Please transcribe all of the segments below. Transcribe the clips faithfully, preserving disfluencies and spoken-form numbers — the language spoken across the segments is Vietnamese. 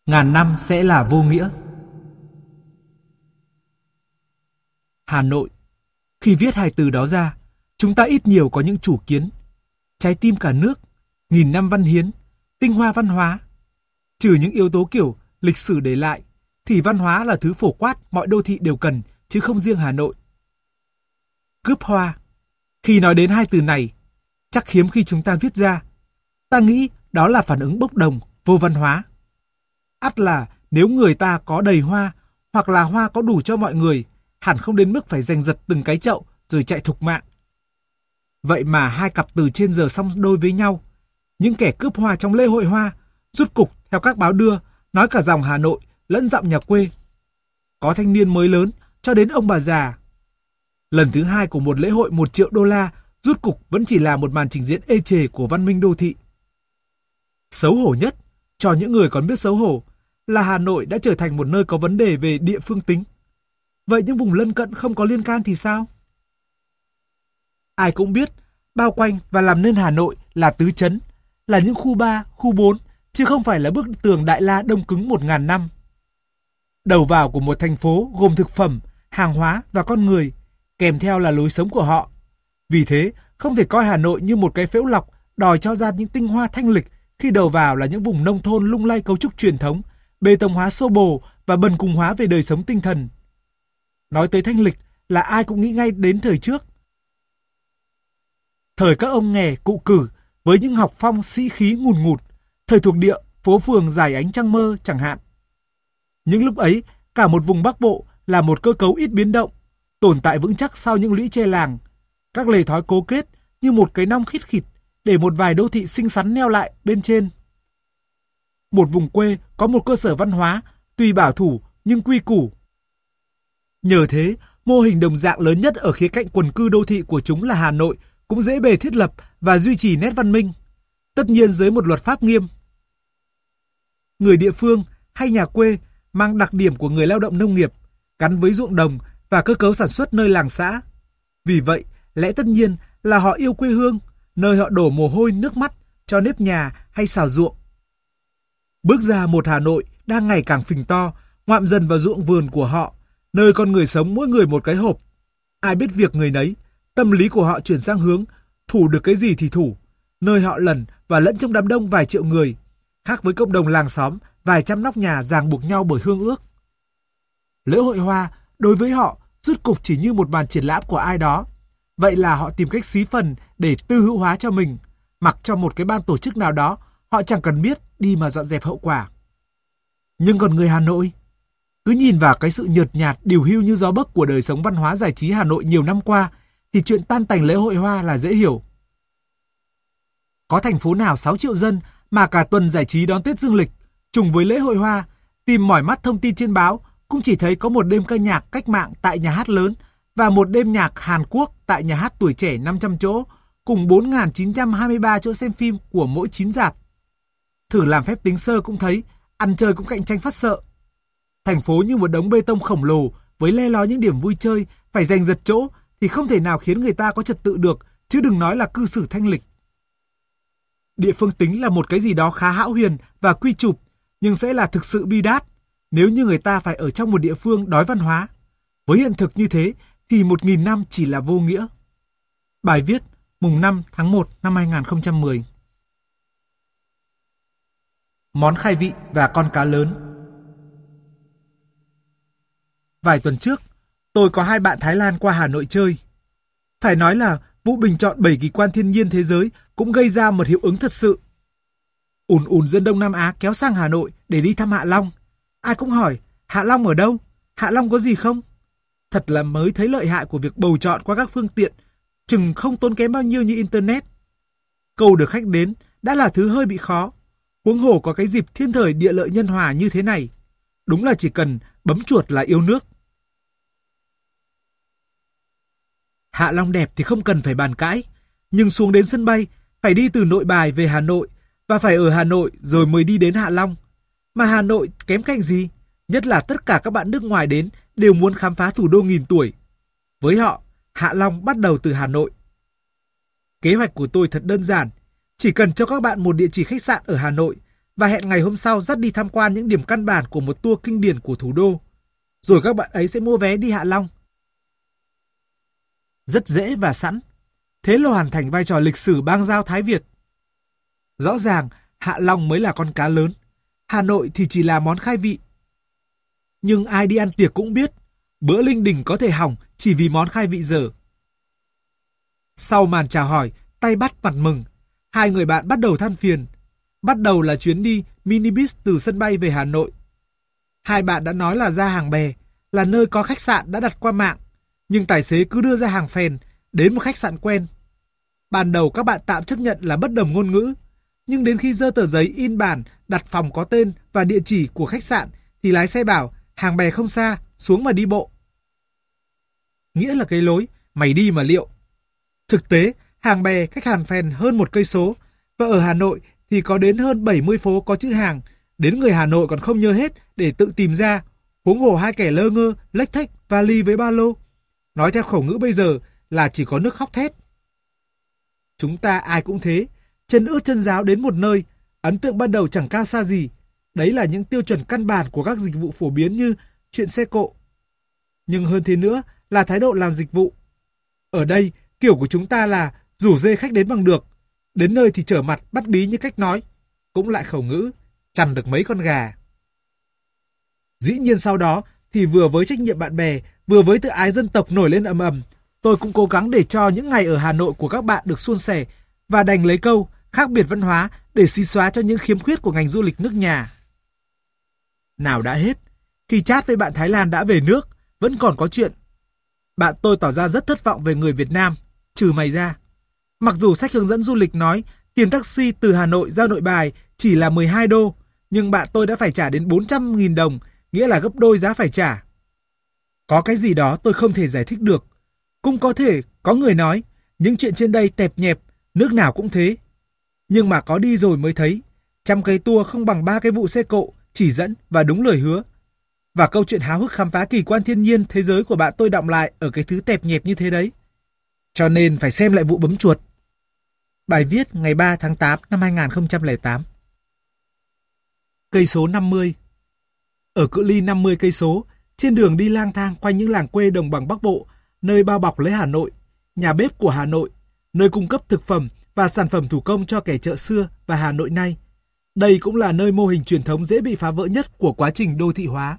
Ngàn năm sẽ là vô nghĩa. Hà Nội. Khi viết hai từ đó ra, chúng ta ít nhiều có những chủ kiến. Trái tim cả nước, nghìn năm văn hiến, tinh hoa văn hóa. Trừ những yếu tố kiểu lịch sử để lại, thì văn hóa là thứ phổ quát mọi đô thị đều cần, chứ không riêng Hà Nội. Cướp hoa. Khi nói đến hai từ này, chắc hiếm khi chúng ta viết ra. Ta nghĩ đó là phản ứng bốc đồng, vô văn hóa. Ắt là nếu người ta có đầy hoa, hoặc là hoa có đủ cho mọi người, hẳn không đến mức phải giành giật từng cái chậu rồi chạy thục mạng. Vậy mà hai cặp từ trên giờ song đôi với nhau. Những kẻ cướp hoa trong lễ hội hoa, rút cục theo các báo đưa, nói cả dòng Hà Nội lẫn giọng nhà quê. Có thanh niên mới lớn cho đến ông bà già. Lần thứ hai của một lễ hội một triệu đô la, rút cục vẫn chỉ là một màn trình diễn ê chề của văn minh đô thị. Xấu hổ nhất, cho những người còn biết xấu hổ, là Hà Nội đã trở thành một nơi có vấn đề về địa phương tính. Vậy những vùng lân cận không có liên can thì sao? Ai cũng biết, bao quanh và làm nên Hà Nội là tứ trấn, là những khu ba, khu bốn, chứ không phải là bức tường Đại La đông cứng một ngàn năm. Đầu vào của một thành phố gồm thực phẩm, hàng hóa và con người, kèm theo là lối sống của họ. Vì thế, không thể coi Hà Nội như một cái phễu lọc đòi cho ra những tinh hoa thanh lịch khi đầu vào là những vùng nông thôn lung lay cấu trúc truyền thống, bê tông hóa xô bồ và bần cùng hóa về đời sống tinh thần. Nói tới thanh lịch là ai cũng nghĩ ngay đến thời trước. Thời các ông nghè cụ cử với những học phong sĩ khí ngùn ngụt, thời thuộc địa, phố phường dài ánh trăng mơ chẳng hạn. Những lúc ấy, cả một vùng Bắc Bộ là một cơ cấu ít biến động, tồn tại vững chắc sau những lũy tre làng. Các lề thói cố kết như một cái nong khít khịt để một vài đô thị xinh xắn neo lại bên trên. Một vùng quê có một cơ sở văn hóa, tuy bảo thủ nhưng quy củ. Nhờ thế, mô hình đồng dạng lớn nhất ở khía cạnh quần cư đô thị của chúng là Hà Nội cũng dễ bề thiết lập và duy trì nét văn minh, tất nhiên dưới một luật pháp nghiêm. Người địa phương hay nhà quê mang đặc điểm của người lao động nông nghiệp, gắn với ruộng đồng và cơ cấu sản xuất nơi làng xã. Vì vậy, lẽ tất nhiên là họ yêu quê hương, nơi họ đổ mồ hôi nước mắt cho nếp nhà hay xào ruộng. Bước ra một Hà Nội đang ngày càng phình to, ngoạm dần vào ruộng vườn của họ, nơi con người sống mỗi người một cái hộp. Ai biết việc người nấy, tâm lý của họ chuyển sang hướng thủ được cái gì thì thủ, nơi họ lẩn và lẫn trong đám đông vài triệu người, khác với cộng đồng làng xóm vài trăm nóc nhà ràng buộc nhau bởi hương ước. Lễ hội hoa đối với họ rút cục chỉ như một màn triển lãm của ai đó. Vậy là họ tìm cách xí phần để tư hữu hóa cho mình, mặc cho một cái ban tổ chức nào đó, họ chẳng cần biết đi mà dọn dẹp hậu quả. Nhưng còn người Hà Nội, cứ nhìn vào cái sự nhợt nhạt điều hưu như gió bấc của đời sống văn hóa giải trí Hà Nội nhiều năm qua, thì chuyện tan tành lễ hội hoa là dễ hiểu. Có thành phố nào sáu triệu dân mà cả tuần giải trí đón Tết Dương lịch, trùng với lễ hội hoa, tìm mỏi mắt thông tin trên báo cũng chỉ thấy có một đêm ca nhạc cách mạng tại nhà hát lớn và một đêm nhạc Hàn Quốc tại nhà hát Tuổi Trẻ năm trăm chỗ, cùng bốn nghìn chín trăm hai mươi ba chỗ xem phim của mỗi chín rạp. Thử làm phép tính sơ cũng thấy, ăn chơi cũng cạnh tranh phát sợ. Thành phố như một đống bê tông khổng lồ với le lói những điểm vui chơi, phải giành giật chỗ thì không thể nào khiến người ta có trật tự được, chứ đừng nói là cư xử thanh lịch. Địa phương tính là một cái gì đó khá hão huyền và quy chụp, nhưng sẽ là thực sự bi đát nếu như người ta phải ở trong một địa phương đói văn hóa. Với hiện thực như thế thì một nghìn năm chỉ là vô nghĩa. Bài viết mùng năm tháng một năm hai nghìn không trăm mười. Món khai vị và con cá lớn. Vài tuần trước, tôi có hai bạn Thái Lan qua Hà Nội chơi. Phải nói là vụ bình chọn bảy kỳ quan thiên nhiên thế giới cũng gây ra một hiệu ứng thật sự. Ùn ùn dân Đông Nam Á kéo sang Hà Nội để đi thăm Hạ Long. Ai cũng hỏi, Hạ Long ở đâu? Hạ Long có gì không? Thật là mới thấy lợi hại của việc bầu chọn qua các phương tiện, chừng không tốn kém bao nhiêu như Internet. Câu được khách đến đã là thứ hơi bị khó. Huống hồ có cái dịp thiên thời địa lợi nhân hòa như thế này. Đúng là chỉ cần bấm chuột là yêu nước. Hạ Long đẹp thì không cần phải bàn cãi, nhưng xuống đến sân bay phải đi từ Nội Bài về Hà Nội và phải ở Hà Nội rồi mới đi đến Hạ Long. Mà Hà Nội kém cạnh gì? Nhất là tất cả các bạn nước ngoài đến đều muốn khám phá thủ đô nghìn tuổi. Với họ, Hạ Long bắt đầu từ Hà Nội. Kế hoạch của tôi thật đơn giản, chỉ cần cho các bạn một địa chỉ khách sạn ở Hà Nội và hẹn ngày hôm sau dắt đi tham quan những điểm căn bản của một tour kinh điển của thủ đô. Rồi các bạn ấy sẽ mua vé đi Hạ Long. Rất dễ và sẵn. Thế là hoàn thành vai trò lịch sử bang giao Thái Việt. Rõ ràng, Hạ Long mới là con cá lớn. Hà Nội thì chỉ là món khai vị. Nhưng ai đi ăn tiệc cũng biết, bữa linh đình có thể hỏng chỉ vì món khai vị dở. Sau màn chào hỏi, tay bắt mặt mừng, hai người bạn bắt đầu than phiền. Bắt đầu là chuyến đi minibus từ sân bay về Hà Nội. Hai bạn đã nói là ra Hàng Bè, là nơi có khách sạn đã đặt qua mạng, nhưng tài xế cứ đưa ra Hàng Phèn, đến một khách sạn quen. Ban đầu các bạn tạm chấp nhận là bất đồng ngôn ngữ, nhưng đến khi dơ tờ giấy in bản đặt phòng có tên và địa chỉ của khách sạn thì lái xe bảo Hàng Bè không xa, xuống mà đi bộ. Nghĩa là cái lối, mày đi mà liệu. Thực tế, Hàng Bè cách Hàng Phèn hơn một cây số, và ở Hà Nội thì có đến hơn bảy mươi phố có chữ Hàng, đến người Hà Nội còn không nhớ hết để tự tìm ra, huống hồ hai kẻ lơ ngơ, lếch thếch, vali với ba lô. Nói theo khẩu ngữ bây giờ là chỉ có nước khóc thét. Chúng ta ai cũng thế, chân ướt chân ráo đến một nơi, ấn tượng ban đầu chẳng cao xa gì. Đấy là những tiêu chuẩn căn bản của các dịch vụ phổ biến như chuyện xe cộ. Nhưng hơn thế nữa là thái độ làm dịch vụ. Ở đây, kiểu của chúng ta là rủ dê khách đến bằng được, đến nơi thì trở mặt bắt bí như cách nói. Cũng lại khẩu ngữ, chằn được mấy con gà. Dĩ nhiên sau đó thì vừa với trách nhiệm bạn bè, vừa với tự ái dân tộc nổi lên ầm ầm, tôi cũng cố gắng để cho những ngày ở Hà Nội của các bạn được suôn sẻ và đành lấy câu khác biệt văn hóa để xí xóa cho những khiếm khuyết của ngành du lịch nước nhà. Nào đã hết, khi chat với bạn Thái Lan đã về nước, vẫn còn có chuyện. Bạn tôi tỏ ra rất thất vọng về người Việt Nam, trừ mày ra. Mặc dù sách hướng dẫn du lịch nói tiền taxi từ Hà Nội ra Nội Bài chỉ là mười hai đô, nhưng bạn tôi đã phải trả đến bốn trăm nghìn đồng, nghĩa là gấp đôi giá phải trả. Có cái gì đó tôi không thể giải thích được. Cũng có thể có người nói những chuyện trên đây tẹp nhẹp, nước nào cũng thế. Nhưng mà có đi rồi mới thấy, trăm cái tour không bằng ba cái vụ xe cộ, chỉ dẫn và đúng lời hứa. Và câu chuyện háo hức khám phá kỳ quan thiên nhiên thế giới của bạn tôi đọng lại ở cái thứ tẹp nhẹp như thế đấy. Cho nên phải xem lại vụ bấm chuột. Bài viết ngày ba tháng tám năm hai nghìn không trăm lẻ tám. Cây số năm mươi. Ở cự ly năm mươi cây số, trên đường đi lang thang quanh những làng quê đồng bằng Bắc Bộ, nơi bao bọc lấy Hà Nội, nhà bếp của Hà Nội, nơi cung cấp thực phẩm và sản phẩm thủ công cho kẻ chợ xưa và Hà Nội nay. Đây cũng là nơi mô hình truyền thống dễ bị phá vỡ nhất của quá trình đô thị hóa.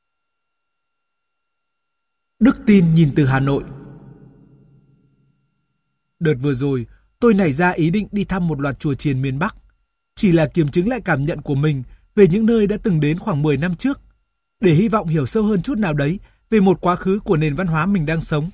Đức tin nhìn từ Hà Nội. Đợt vừa rồi, tôi nảy ra ý định đi thăm một loạt chùa chiền miền Bắc, chỉ là kiểm chứng lại cảm nhận của mình về những nơi đã từng đến khoảng mười năm trước, để hy vọng hiểu sâu hơn chút nào đấy về một quá khứ của nền văn hóa mình đang sống.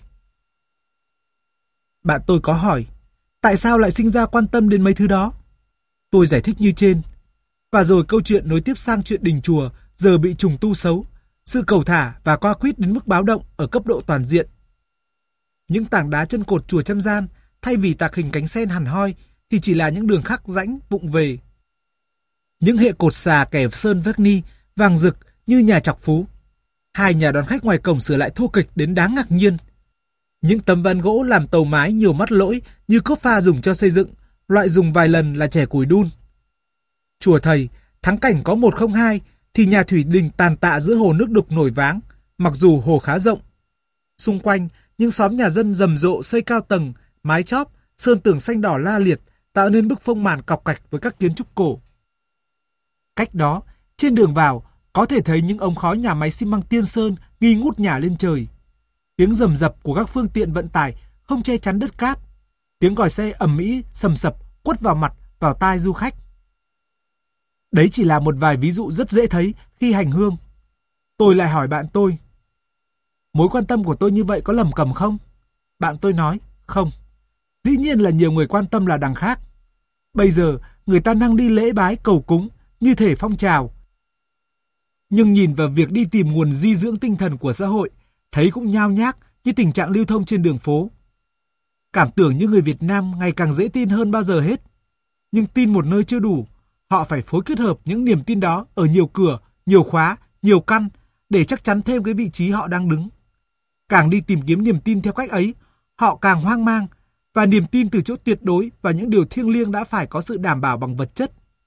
Bạn tôi có hỏi, tại sao lại sinh ra quan tâm đến mấy thứ đó? Tôi giải thích như trên. Và rồi câu chuyện nối tiếp sang chuyện đình chùa giờ bị trùng tu xấu, sự cầu thả và qua quýt đến mức báo động ở cấp độ toàn diện. Những tảng đá chân cột chùa Trăm Gian thay vì tạc hình cánh sen hẳn hoi thì chỉ là những đường khắc rãnh vụng về. Những hệ cột xà kẻ sơn vách ni vàng rực như nhà Trọc Phú. Hai nhà đón khách ngoài cổng sửa lại thô kệch đến đáng ngạc nhiên. Những tấm ván gỗ làm tàu mái nhiều mắt lỗi như cốc pha dùng cho xây dựng, loại dùng vài lần là trẻ củi đun. Chùa Thầy, thắng cảnh có một không hai thì nhà thủy đình tàn tạ giữa hồ nước đục nổi váng, mặc dù hồ khá rộng. Xung quanh, những xóm nhà dân rầm rộ xây cao tầng, mái chóp, sơn tường xanh đỏ la liệt tạo nên bức phông màn cọc cạch với các kiến trúc cổ. Cách đó, trên đường vào, có thể thấy những ống khói nhà máy xi măng Tiên Sơn nghi ngút nhả lên trời. Tiếng rầm rập của các phương tiện vận tải không che chắn đất cát. Tiếng còi xe ầm ĩ sầm sập quất vào mặt, vào tai du khách. Đấy chỉ là một vài ví dụ rất dễ thấy khi hành hương. Tôi lại hỏi bạn tôi, mối quan tâm của tôi như vậy có lầm cầm không? Bạn tôi nói, không. Dĩ nhiên là nhiều người quan tâm là đằng khác. Bây giờ, người ta năng đi lễ bái cầu cúng, như thể phong trào. Nhưng nhìn vào việc đi tìm nguồn di dưỡng tinh thần của xã hội, thấy cũng nhao nhác như tình trạng lưu thông trên đường phố. Cảm tưởng như người Việt Nam ngày càng dễ tin hơn bao giờ hết. Nhưng tin một nơi chưa đủ, họ phải phối kết hợp những niềm tin đó ở nhiều cửa, nhiều khóa, nhiều căn để chắc chắn thêm cái vị trí họ đang đứng. Càng đi tìm kiếm niềm tin theo cách ấy, họ càng hoang mang, và niềm tin từ chỗ tuyệt đối và những điều thiêng liêng đã phải có sự đảm bảo bằng vật chất.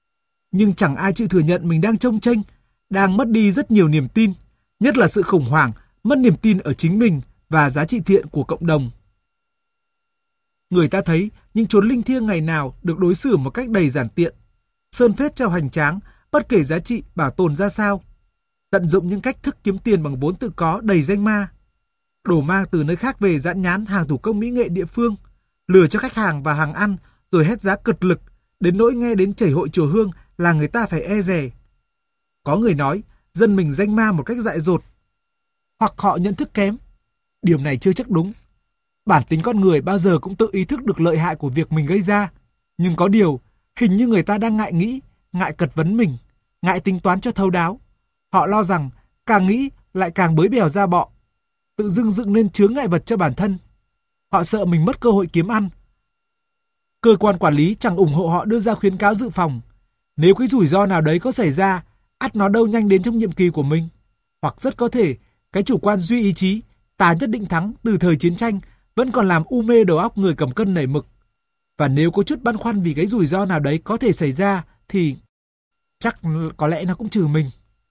Nhưng chẳng ai chịu thừa nhận mình đang chông chênh, đang mất đi rất nhiều niềm tin, nhất là sự khủng hoảng, mất niềm tin ở chính mình và giá trị thiện của cộng đồng. Người ta thấy những chốn linh thiêng ngày nào được đối xử một cách đầy giản tiện, sơn phết cho hoành tráng, bất kể giá trị bảo tồn ra sao. Tận dụng những cách thức kiếm tiền bằng vốn tự có đầy danh ma. Đổ mang từ nơi khác về dán nhãn hàng thủ công mỹ nghệ địa phương, lừa cho khách hàng vào hàng ăn rồi hét giá cật lực, đến nỗi nghe đến chảy hội chùa Hương là người ta phải e dè. Có người nói dân mình danh ma một cách dại dột, hoặc họ nhận thức kém. Điều này chưa chắc đúng. Bản tính con người bao giờ cũng tự ý thức được lợi hại của việc mình gây ra. Nhưng có điều, hình như người ta đang ngại nghĩ, ngại cật vấn mình, ngại tính toán cho thấu đáo. Họ lo rằng càng nghĩ lại càng bới bèo ra bọ, tự dưng dựng nên chướng ngại vật cho bản thân. Họ sợ mình mất cơ hội kiếm ăn. Cơ quan quản lý chẳng ủng hộ họ đưa ra khuyến cáo dự phòng. Nếu cái rủi ro nào đấy có xảy ra, ắt nó đâu nhanh đến trong nhiệm kỳ của mình. Hoặc rất có thể, cái chủ quan duy ý chí, ta nhất định thắng từ thời chiến tranh vẫn còn làm u mê đầu óc người cầm cân nảy mực. Và nếu có chút băn khoăn vì cái rủi ro nào đấy có thể xảy ra, thì chắc có lẽ nó cũng trừ mình.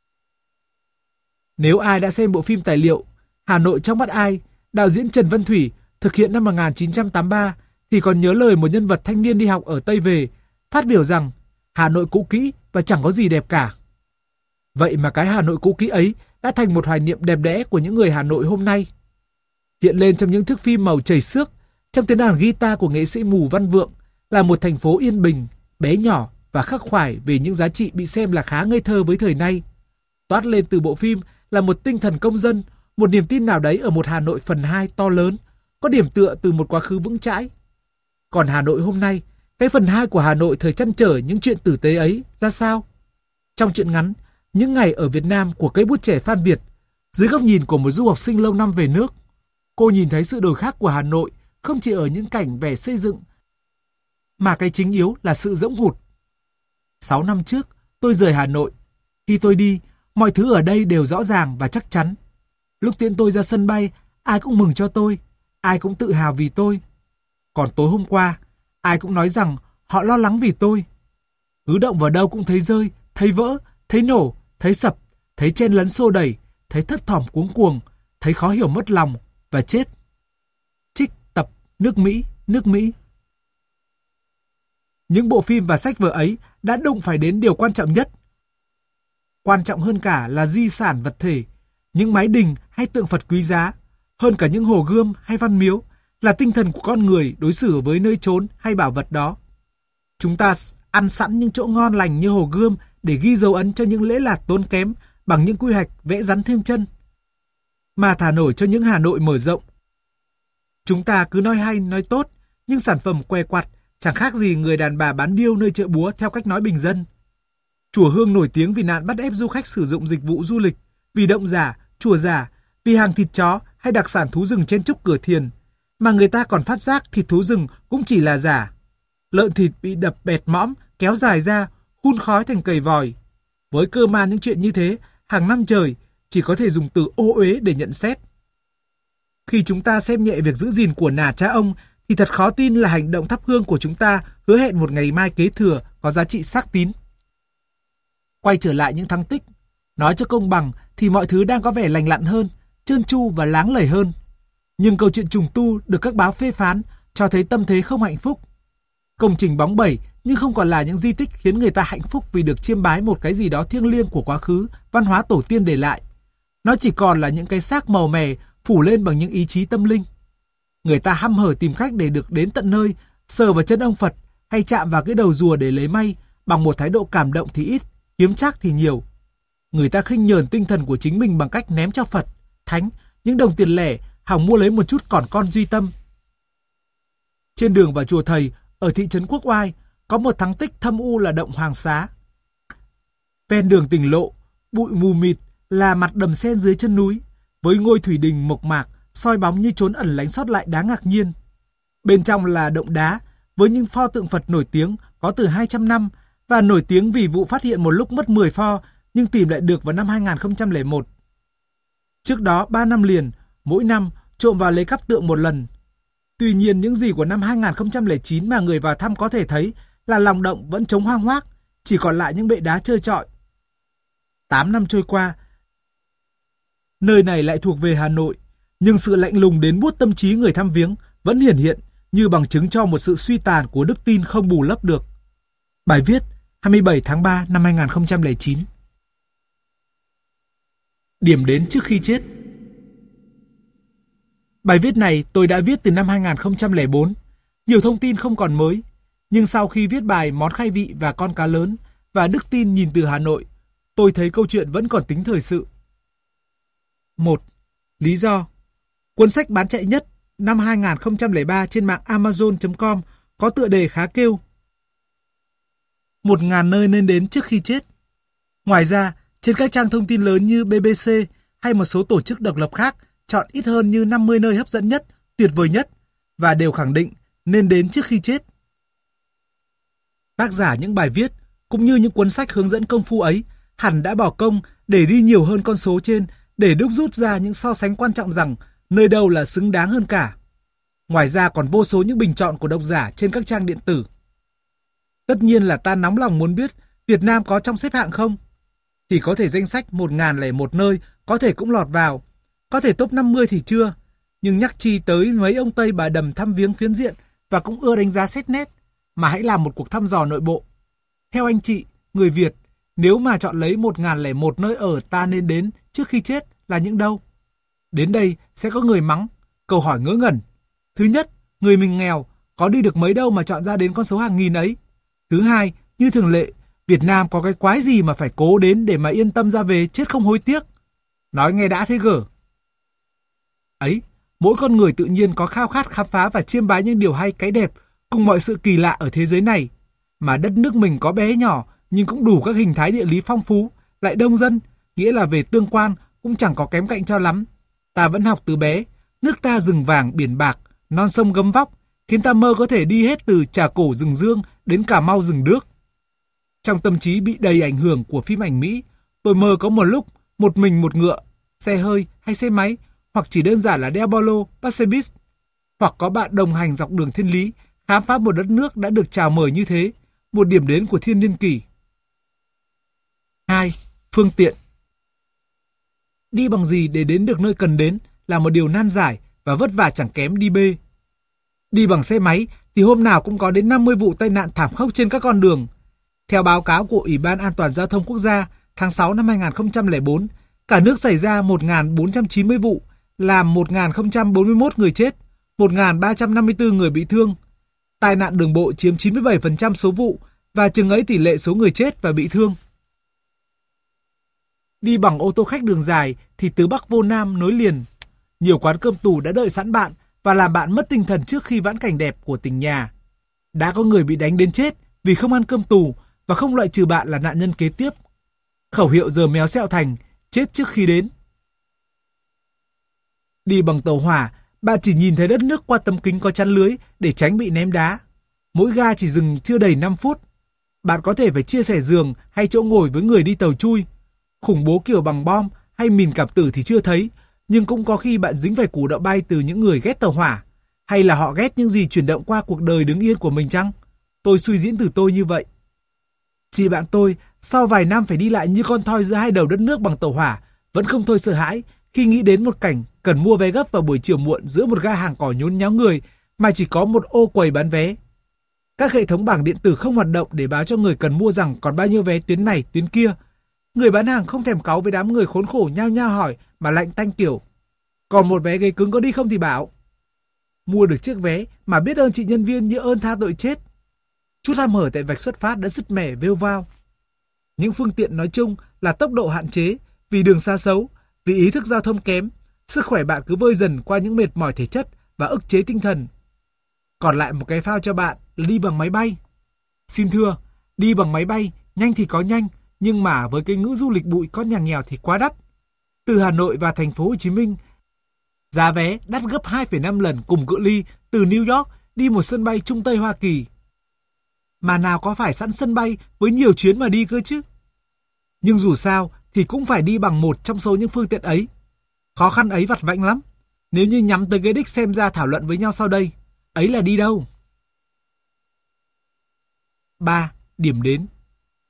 Nếu ai đã xem bộ phim tài liệu Hà Nội trong mắt ai, đạo diễn Trần Văn Thủy thực hiện năm một nghìn chín trăm tám mươi ba, thì còn nhớ lời một nhân vật thanh niên đi học ở Tây về, phát biểu rằng Hà Nội cũ kỹ và chẳng có gì đẹp cả. Vậy mà cái Hà Nội cũ kỹ ấy đã thành một hoài niệm đẹp đẽ của những người Hà Nội hôm nay. Hiện lên trong những thước phim màu chảy xước, trong tiếng đàn guitar của nghệ sĩ mù Văn Vượng, là một thành phố yên bình, bé nhỏ và khắc khoải về những giá trị bị xem là khá ngây thơ với thời nay. Toát lên từ bộ phim là một tinh thần công dân, một niềm tin nào đấy ở một Hà Nội phần hai to lớn, có điểm tựa từ một quá khứ vững chãi. Còn Hà Nội hôm nay, cái phần hai của Hà Nội thời trăn trở những chuyện tử tế ấy ra sao? Trong truyện ngắn Những ngày ở Việt Nam của cây bút trẻ Phan Việt, dưới góc nhìn của một du học sinh lâu năm về nước, cô nhìn thấy sự đổi khác của Hà Nội không chỉ ở những cảnh vẻ xây dựng, mà cái chính yếu là sự rỗng hụt. Sáu năm trước, tôi rời Hà Nội. Khi tôi đi, mọi thứ ở đây đều rõ ràng và chắc chắn. Lúc tiễn tôi ra sân bay, ai cũng mừng cho tôi, ai cũng tự hào vì tôi. Còn tối hôm qua, ai cũng nói rằng họ lo lắng vì tôi. Cứ động vào đâu cũng thấy rơi, thấy vỡ, thấy nổ, thấy sập, thấy chen lấn xô đẩy, thấy thấp thỏm cuống cuồng, thấy khó hiểu mất lòng và chết. Trích tập Nước Mỹ, nước Mỹ. Những bộ phim và sách vở ấy đã đụng phải đến điều quan trọng nhất. Quan trọng hơn cả là di sản vật thể, những mái đình hay tượng Phật quý giá, hơn cả những hồ gươm hay văn miếu, là tinh thần của con người đối xử với nơi chốn hay bảo vật đó. Chúng ta ăn sẵn những chỗ ngon lành như hồ gươm để ghi dấu ấn cho những lễ lạt tốn kém bằng những quy hoạch vẽ rắn thêm chân, mà thả nổi cho những Hà Nội mở rộng. Chúng ta cứ nói hay nói tốt, nhưng sản phẩm què quặt chẳng khác gì người đàn bà bán điêu nơi chợ búa theo cách nói bình dân. Chùa Hương nổi tiếng vì nạn bắt ép du khách sử dụng dịch vụ du lịch, vì động giả, chùa giả, vì hàng thịt chó hay đặc sản thú rừng trên trúc cửa thiền, mà người ta còn phát giác thịt thú rừng cũng chỉ là giả. Lợn thịt bị đập bẹt mõm, kéo dài ra, hun khói thành cầy vòi. Với cơ man những chuyện như thế, hàng năm trời, chỉ có thể dùng từ ô uế để nhận xét. Khi chúng ta xem nhẹ việc giữ gìn của nà cha ông, thì thật khó tin là hành động thắp hương của chúng ta hứa hẹn một ngày mai kế thừa có giá trị xác tín. Quay trở lại những thắng tích, nói cho công bằng thì mọi thứ đang có vẻ lành lặn hơn, trơn tru và láng lẩy hơn. Nhưng câu chuyện trùng tu được các báo phê phán cho thấy tâm thế không hạnh phúc. Công trình bóng bẩy nhưng không còn là những di tích khiến người ta hạnh phúc vì được chiêm bái một cái gì đó thiêng liêng của quá khứ, văn hóa tổ tiên để lại. Nó chỉ còn là những cái xác màu mè phủ lên bằng những ý chí tâm linh. Người ta hăm hở tìm cách để được đến tận nơi, sờ vào chân ông Phật hay chạm vào cái đầu rùa để lấy may bằng một thái độ cảm động thì ít, kiếm trác thì nhiều. Người ta khinh nhờn tinh thần của chính mình bằng cách ném cho Phật, Thánh những đồng tiền lẻ hòng mua lấy một chút còn con duy tâm. Trên đường vào chùa Thầy ở thị trấn Quốc Oai có một thắng tích thâm u là động Hoàng Xá. Ven đường tỉnh lộ, bụi mù mịt là mặt đầm sen dưới chân núi, với ngôi thủy đình mộc mạc soi bóng như trốn ẩn lánh sót lại đáng ngạc nhiên. Bên trong là động đá với những pho tượng Phật nổi tiếng có từ hai trăm năm và nổi tiếng vì vụ phát hiện một lúc mất mười pho nhưng tìm lại được vào năm hai nghìn không trăm lẻ một. Trước đó ba năm liền, mỗi năm trộm vào lấy cắp tượng một lần. Tuy nhiên những gì của năm hai nghìn không trăm lẻ chín mà người vào thăm có thể thấy là lòng động vẫn trống hoang hoác, chỉ còn lại những bệ đá trơ trọi. Tám năm trôi qua, nơi này lại thuộc về Hà Nội, nhưng sự lạnh lùng đến buốt tâm trí người thăm viếng vẫn hiển hiện như bằng chứng cho một sự suy tàn của đức tin không bù lấp được. Bài viết hai mươi bảy tháng ba năm hai nghìn không trăm lẻ chín. Điểm đến trước khi chết. Bài viết này tôi đã viết từ năm hai nghìn không trăm lẻ bốn. Nhiều thông tin không còn mới, nhưng sau khi viết bài Món khai vị và Con cá lớn và Đức tin nhìn từ Hà Nội, tôi thấy câu chuyện vẫn còn tính thời sự. một. Lý do. Cuốn sách bán chạy nhất năm hai nghìn không trăm lẻ ba trên mạng amazon chấm com có tựa đề khá kêu Một ngàn nơi nên đến trước khi chết. Ngoài ra, trên các trang thông tin lớn như bê bê xê hay một số tổ chức độc lập khác chọn ít hơn như năm mươi nơi hấp dẫn nhất, tuyệt vời nhất và đều khẳng định nên đến trước khi chết. Tác giả những bài viết cũng như những cuốn sách hướng dẫn công phu ấy hẳn đã bỏ công để đi nhiều hơn con số trên để đúc rút ra những so sánh quan trọng rằng nơi đâu là xứng đáng hơn cả. Ngoài ra còn vô số những bình chọn của độc giả trên các trang điện tử. Tất nhiên là ta nóng lòng muốn biết Việt Nam có trong xếp hạng không? Thì có thể danh sách một nghìn lẻ một nơi có thể cũng lọt vào, có thể top năm mươi thì chưa, nhưng nhắc chi tới mấy ông Tây bà Đầm thăm viếng phiến diện và cũng ưa đánh giá xét nét, mà hãy làm một cuộc thăm dò nội bộ. Theo anh chị, người Việt, nếu mà chọn lấy một nghìn lẻ một nơi ở ta nên đến trước khi chết là những đâu? Đến đây sẽ có người mắng, câu hỏi ngớ ngẩn. Thứ nhất, người mình nghèo, có đi được mấy đâu mà chọn ra đến con số hàng nghìn ấy. Thứ hai, như thường lệ, Việt Nam có cái quái gì mà phải cố đến để mà yên tâm ra về chết không hối tiếc. Nói nghe đã thế gở. Ấy, mỗi con người tự nhiên có khao khát khám phá và chiêm bái những điều hay cái đẹp cùng mọi sự kỳ lạ ở thế giới này. Mà đất nước mình có bé nhỏ nhưng cũng đủ các hình thái địa lý phong phú, lại đông dân, nghĩa là về tương quan cũng chẳng có kém cạnh cho lắm. Ta vẫn học từ bé, nước ta rừng vàng biển bạc, non sông gấm vóc, khiến ta mơ có thể đi hết từ Trà Cổ rừng Dương đến Cà Mau rừng Đước. Trong tâm trí bị đầy ảnh hưởng của phim ảnh Mỹ, tôi mơ có một lúc một mình một ngựa, xe hơi hay xe máy, hoặc chỉ đơn giản là đeo ba lô, bắt xe buýt, hoặc có bạn đồng hành dọc đường thiên lý, khám phá một đất nước đã được chào mời như thế, một điểm đến của thiên niên kỷ. hai. Phương tiện. Đi bằng gì để đến được nơi cần đến là một điều nan giải và vất vả chẳng kém đi bê. Đi bằng xe máy thì hôm nào cũng có đến năm mươi vụ tai nạn thảm khốc trên các con đường. Theo báo cáo của Ủy ban An toàn Giao thông Quốc gia tháng sáu năm hai nghìn không trăm lẻ bốn, cả nước xảy ra một nghìn bốn trăm chín mươi vụ, làm một nghìn không trăm bốn mươi mốt người chết, một nghìn ba trăm năm mươi tư người bị thương. Tai nạn đường bộ chiếm chín mươi bảy phần trăm số vụ và chừng ấy tỷ lệ số người chết và bị thương. Đi bằng ô tô khách đường dài thì từ Bắc vô Nam nối liền. Nhiều quán cơm tủ đã đợi sẵn bạn và làm bạn mất tinh thần trước khi vãn cảnh đẹp của tỉnh nhà. Đã có người bị đánh đến chết vì không ăn cơm tù và không loại trừ bạn là nạn nhân kế tiếp. Khẩu hiệu giờ méo xẹo thành chết trước khi đến. Đi bằng tàu hỏa, bạn chỉ nhìn thấy đất nước qua tấm kính có chắn lưới để tránh bị ném đá. Mỗi ga chỉ dừng chưa đầy năm phút. Bạn có thể phải chia sẻ giường hay chỗ ngồi với người đi tàu chui. Khủng bố kiểu bằng bom hay mìn cạp tử thì chưa thấy, nhưng cũng có khi bạn dính phải củ đậu bay từ những người ghét tàu hỏa, hay là họ ghét những gì chuyển động qua cuộc đời đứng yên của mình chăng? Tôi suy diễn từ tôi như vậy. Chị bạn tôi, sau vài năm phải đi lại như con thoi giữa hai đầu đất nước bằng tàu hỏa, vẫn không thôi sợ hãi khi nghĩ đến một cảnh cần mua vé gấp vào buổi chiều muộn giữa một ga hàng cỏ nhốn nháo người mà chỉ có một ô quầy bán vé. Các hệ thống bảng điện tử không hoạt động để báo cho người cần mua rằng còn bao nhiêu vé tuyến này, tuyến kia. Người bán hàng không thèm cáu với đám người khốn khổ nhao nhao hỏi mà lạnh tanh kiểu: còn một vé ghế cứng có đi không thì bảo. Mua được chiếc vé mà biết ơn chị nhân viên như ơn tha tội chết. Chút ham hở tại vạch xuất phát đã sứt mẻ vêu vao. Những phương tiện nói chung là tốc độ hạn chế, vì đường xa xấu, vì ý thức giao thông kém, sức khỏe bạn cứ vơi dần qua những mệt mỏi thể chất và ức chế tinh thần. Còn lại một cái phao cho bạn là đi bằng máy bay. Xin thưa, đi bằng máy bay nhanh thì có nhanh, nhưng mà với cái ngữ du lịch bụi con nhà nghèo thì quá đắt. Từ Hà Nội và thành phố Hồ Chí Minh, giá vé đắt gấp hai phẩy năm lần cùng cự ly từ New York đi một sân bay Trung Tây Hoa Kỳ. Mà nào có phải sẵn sân bay với nhiều chuyến mà đi cơ chứ. Nhưng dù sao thì cũng phải đi bằng một trong số những phương tiện ấy. Khó khăn ấy vặt vãnh lắm. Nếu như nhắm tới cái đích xem ra thảo luận với nhau sau đây, ấy là đi đâu? ba. Điểm đến.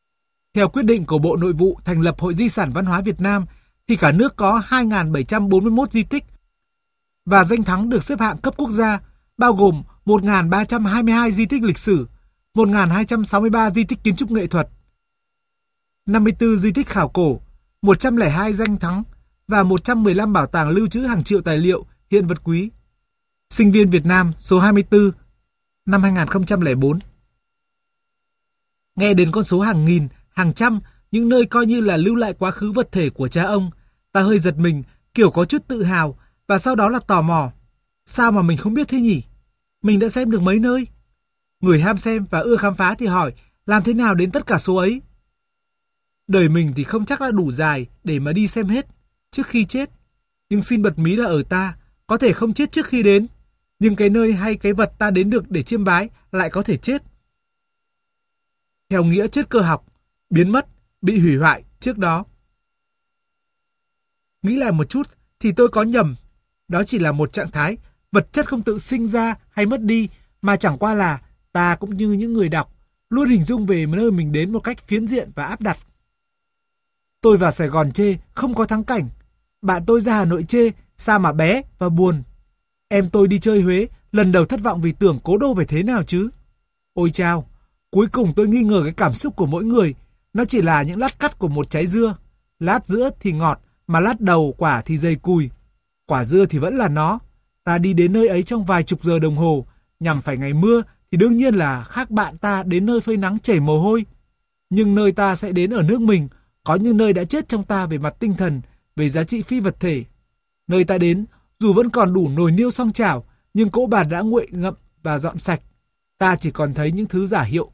Theo quyết định của Bộ Nội vụ thành lập Hội Di sản Văn hóa Việt Nam, thì cả nước có hai nghìn bảy trăm bốn mươi mốt di tích và danh thắng được xếp hạng cấp quốc gia, bao gồm một nghìn ba trăm hai mươi hai di tích lịch sử, một nghìn hai trăm sáu mươi ba di tích kiến trúc nghệ thuật, năm mươi tư di tích khảo cổ, một trăm lẻ hai danh thắng và một trăm mười lăm bảo tàng lưu trữ hàng triệu tài liệu, hiện vật quý. Sinh viên Việt Nam số hai mươi tư, năm hai nghìn không trăm lẻ bốn. Nghe đến con số hàng nghìn, hàng trăm, những nơi coi như là lưu lại quá khứ vật thể của cha ông, ta hơi giật mình, kiểu có chút tự hào, và sau đó là tò mò. Sao mà mình không biết thế nhỉ? Mình đã xem được mấy nơi? Người ham xem và ưa khám phá thì hỏi, làm thế nào đến tất cả số ấy? Đời mình thì không chắc đã đủ dài để mà đi xem hết trước khi chết. Nhưng xin bật mí là ở ta, có thể không chết trước khi đến, nhưng cái nơi hay cái vật ta đến được để chiêm bái lại có thể chết. Theo nghĩa chết cơ học, biến mất, bị hủy hoại trước đó. Nghĩ lại một chút thì tôi có nhầm. Đó chỉ là một trạng thái, vật chất không tự sinh ra hay mất đi, mà chẳng qua là ta cũng như những người đọc luôn hình dung về nơi mình đến một cách phiến diện và áp đặt. Tôi vào Sài Gòn chê không có thắng cảnh. Bạn tôi ra Hà Nội chê sao mà bé và buồn. Em tôi đi chơi Huế lần đầu thất vọng vì tưởng cố đô phải thế nào chứ. Ôi chao, cuối cùng tôi nghi ngờ cái cảm xúc của mỗi người. Nó chỉ là những lát cắt của một trái dưa. Lát giữa thì ngọt, mà lát đầu quả thì dày cùi. Quả dưa thì vẫn là nó. Ta đi đến nơi ấy trong vài chục giờ đồng hồ, nhằm phải ngày mưa thì đương nhiên là khác bạn ta đến nơi phơi nắng chảy mồ hôi. Nhưng nơi ta sẽ đến ở nước mình, có những nơi đã chết trong ta về mặt tinh thần, về giá trị phi vật thể. Nơi ta đến, dù vẫn còn đủ nồi niêu song chảo, nhưng cỗ bạt đã nguội ngậm và dọn sạch. Ta chỉ còn thấy những thứ giả hiệu.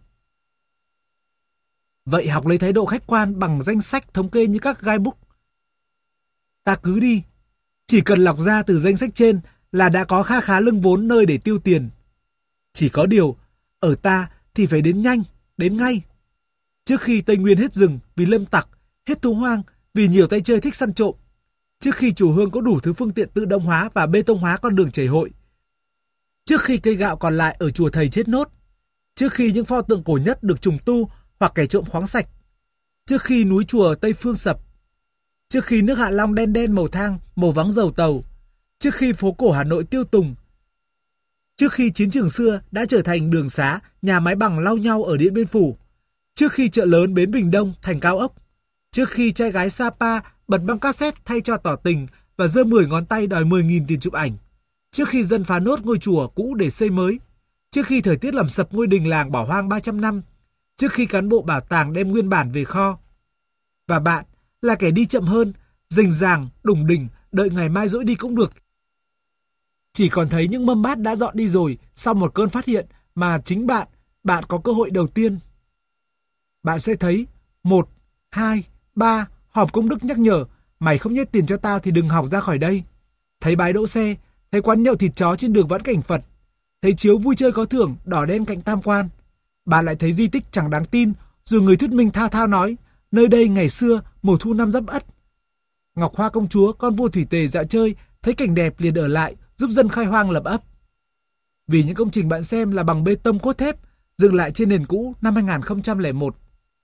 Vậy học lấy thái độ khách quan bằng danh sách thống kê như các guidebook. Ta cứ đi. Chỉ cần lọc ra từ danh sách trên là đã có kha khá lưng vốn nơi để tiêu tiền. Chỉ có điều, ở ta thì phải đến nhanh, đến ngay. Trước khi Tây Nguyên hết rừng vì lâm tặc, hết thú hoang vì nhiều tay chơi thích săn trộm. Trước khi chùa Hương có đủ thứ phương tiện tự động hóa và bê tông hóa con đường chảy hội. Trước khi cây gạo còn lại ở chùa thầy chết nốt. Trước khi những pho tượng cổ nhất được trùng tu hoặc kẻ trộm khoáng sạch. Trước khi núi chùa Tây Phương sập. Trước khi nước Hạ Long đen đen màu thang, màu vắng dầu tàu. Trước khi phố cổ Hà Nội tiêu tùng. Trước khi chiến trường xưa đã trở thành đường xá, nhà máy bằng lau nhau ở Điện Biên Phủ. Trước khi chợ lớn Bến Bình Đông thành cao ốc. Trước khi trai gái Sapa bật băng cassette thay cho tỏ tình và giơ mười ngón tay đòi mười nghìn tiền chụp ảnh. Trước khi dân phá nốt ngôi chùa cũ để xây mới. Trước khi thời tiết làm sập ngôi đình làng bỏ hoang ba trăm năm. Trước khi cán bộ bảo tàng đem nguyên bản về kho. Và bạn là kẻ đi chậm hơn, rình ràng, đủng đỉnh, đợi ngày mai dỗi đi cũng được. Chỉ còn thấy những mâm bát đã dọn đi rồi sau một cơn phát hiện mà chính bạn, bạn có cơ hội đầu tiên. Bạn sẽ thấy một, hai, ba hòm công đức nhắc nhở mày không nhét tiền cho tao thì đừng hỏng ra khỏi đây. Thấy bãi đỗ xe, thấy quán nhậu thịt chó trên đường Vãn Cảnh Phật, thấy chiếu vui chơi có thưởng đỏ đen cạnh Tam Quan. Bạn lại thấy di tích chẳng đáng tin, rồi người thuyết minh thao thao nói nơi đây ngày xưa mùa thu năm Giáp Ất. Ngọc Hoa công chúa con vua Thủy Tề dạo chơi, thấy cảnh đẹp liền ở lại giúp dân khai hoang lập ấp. Vì những công trình bạn xem là bằng bê tông cốt thép dựng lại trên nền cũ năm hai nghìn không trăm lẻ một.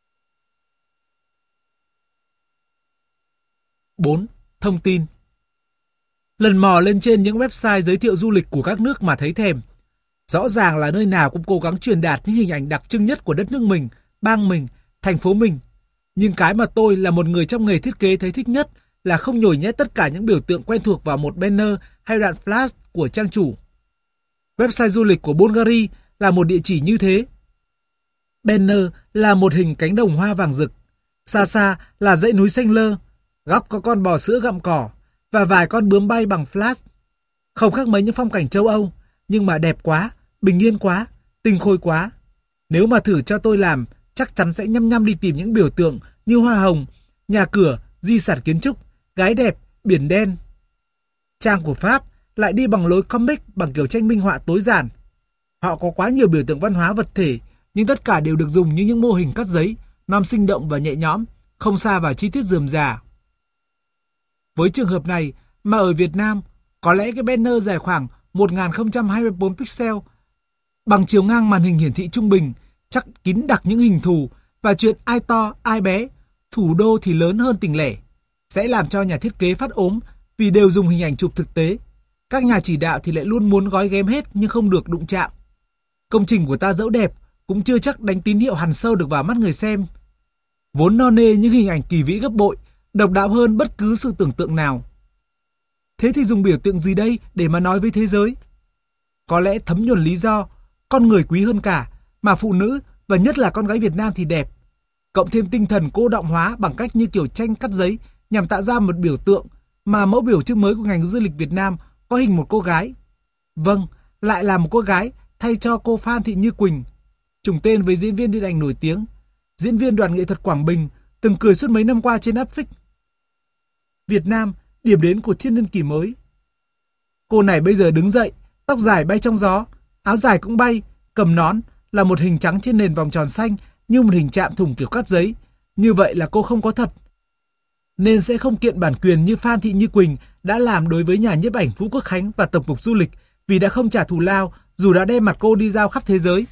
bốn. Thông tin. Lần mò lên trên những website giới thiệu du lịch của các nước mà thấy thèm. Rõ ràng là nơi nào cũng cố gắng truyền đạt những hình ảnh đặc trưng nhất của đất nước mình, bang mình, thành phố mình. Nhưng cái mà tôi là một người trong nghề thiết kế thấy thích nhất là không nhồi nhét tất cả những biểu tượng quen thuộc vào một banner hay đoạn flash của trang chủ. Website du lịch của Bulgaria là một địa chỉ như thế. Banner là một hình cánh đồng hoa vàng rực. Xa xa là dãy núi xanh lơ, góc có con bò sữa gặm cỏ và vài con bướm bay bằng flash. Không khác mấy những phong cảnh châu Âu, nhưng mà đẹp quá, bình yên quá, tinh khôi quá. Nếu mà thử cho tôi làm, chắc chắn sẽ nhăm nhăm đi tìm những biểu tượng như hoa hồng, nhà cửa, di sản kiến trúc, gái đẹp, biển đen. Trang của Pháp lại đi bằng lối comic bằng kiểu tranh minh họa tối giản. Họ có quá nhiều biểu tượng văn hóa vật thể, nhưng tất cả đều được dùng như những mô hình cắt giấy, non sinh động và nhẹ nhõm, không sa vào chi tiết rườm rà. Với trường hợp này mà ở Việt Nam, có lẽ cái banner dài khoảng một nghìn không trăm hai mươi tư pixel bằng chiều ngang màn hình hiển thị trung bình, chắc kín đặc những hình thù và chuyện ai to ai bé, thủ đô thì lớn hơn tỉnh lẻ, sẽ làm cho nhà thiết kế phát ốm vì đều dùng hình ảnh chụp thực tế. Các nhà chỉ đạo thì lại luôn muốn gói ghém hết nhưng không được đụng chạm. Công trình của ta dẫu đẹp cũng chưa chắc đánh tín hiệu hằn sâu được vào mắt người xem. Vốn no nê những hình ảnh kỳ vĩ gấp bội, độc đáo hơn bất cứ sự tưởng tượng nào. Thế thì dùng biểu tượng gì đây để mà nói với thế giới? Có lẽ thấm nhuần lý do, con người quý hơn cả, mà phụ nữ và nhất là con gái Việt Nam thì đẹp. Cộng thêm tinh thần cô đọng hóa bằng cách như kiểu tranh cắt giấy nhằm tạo ra một biểu tượng mà mẫu biểu trưng mới của ngành du lịch Việt Nam có hình một cô gái. Vâng, lại là một cô gái thay cho cô Phan Thị Như Quỳnh, trùng tên với diễn viên điện ảnh nổi tiếng, diễn viên đoàn nghệ thuật Quảng Bình, từng cười suốt mấy năm qua trên Netflix. Việt Nam, điểm đến của thiên niên kỷ mới. Cô này bây giờ đứng dậy, tóc dài bay trong gió, áo dài cũng bay, cầm nón, là một hình trắng trên nền vòng tròn xanh như một hình chạm thủng kiểu cắt giấy. Như vậy là cô không có thật, nên sẽ không kiện bản quyền như Phan Thị Như Quỳnh đã làm đối với nhà nhiếp ảnh Vũ Quốc Khánh và Tổng cục Du lịch vì đã không trả thù lao dù đã đem mặt cô đi giao khắp thế giới.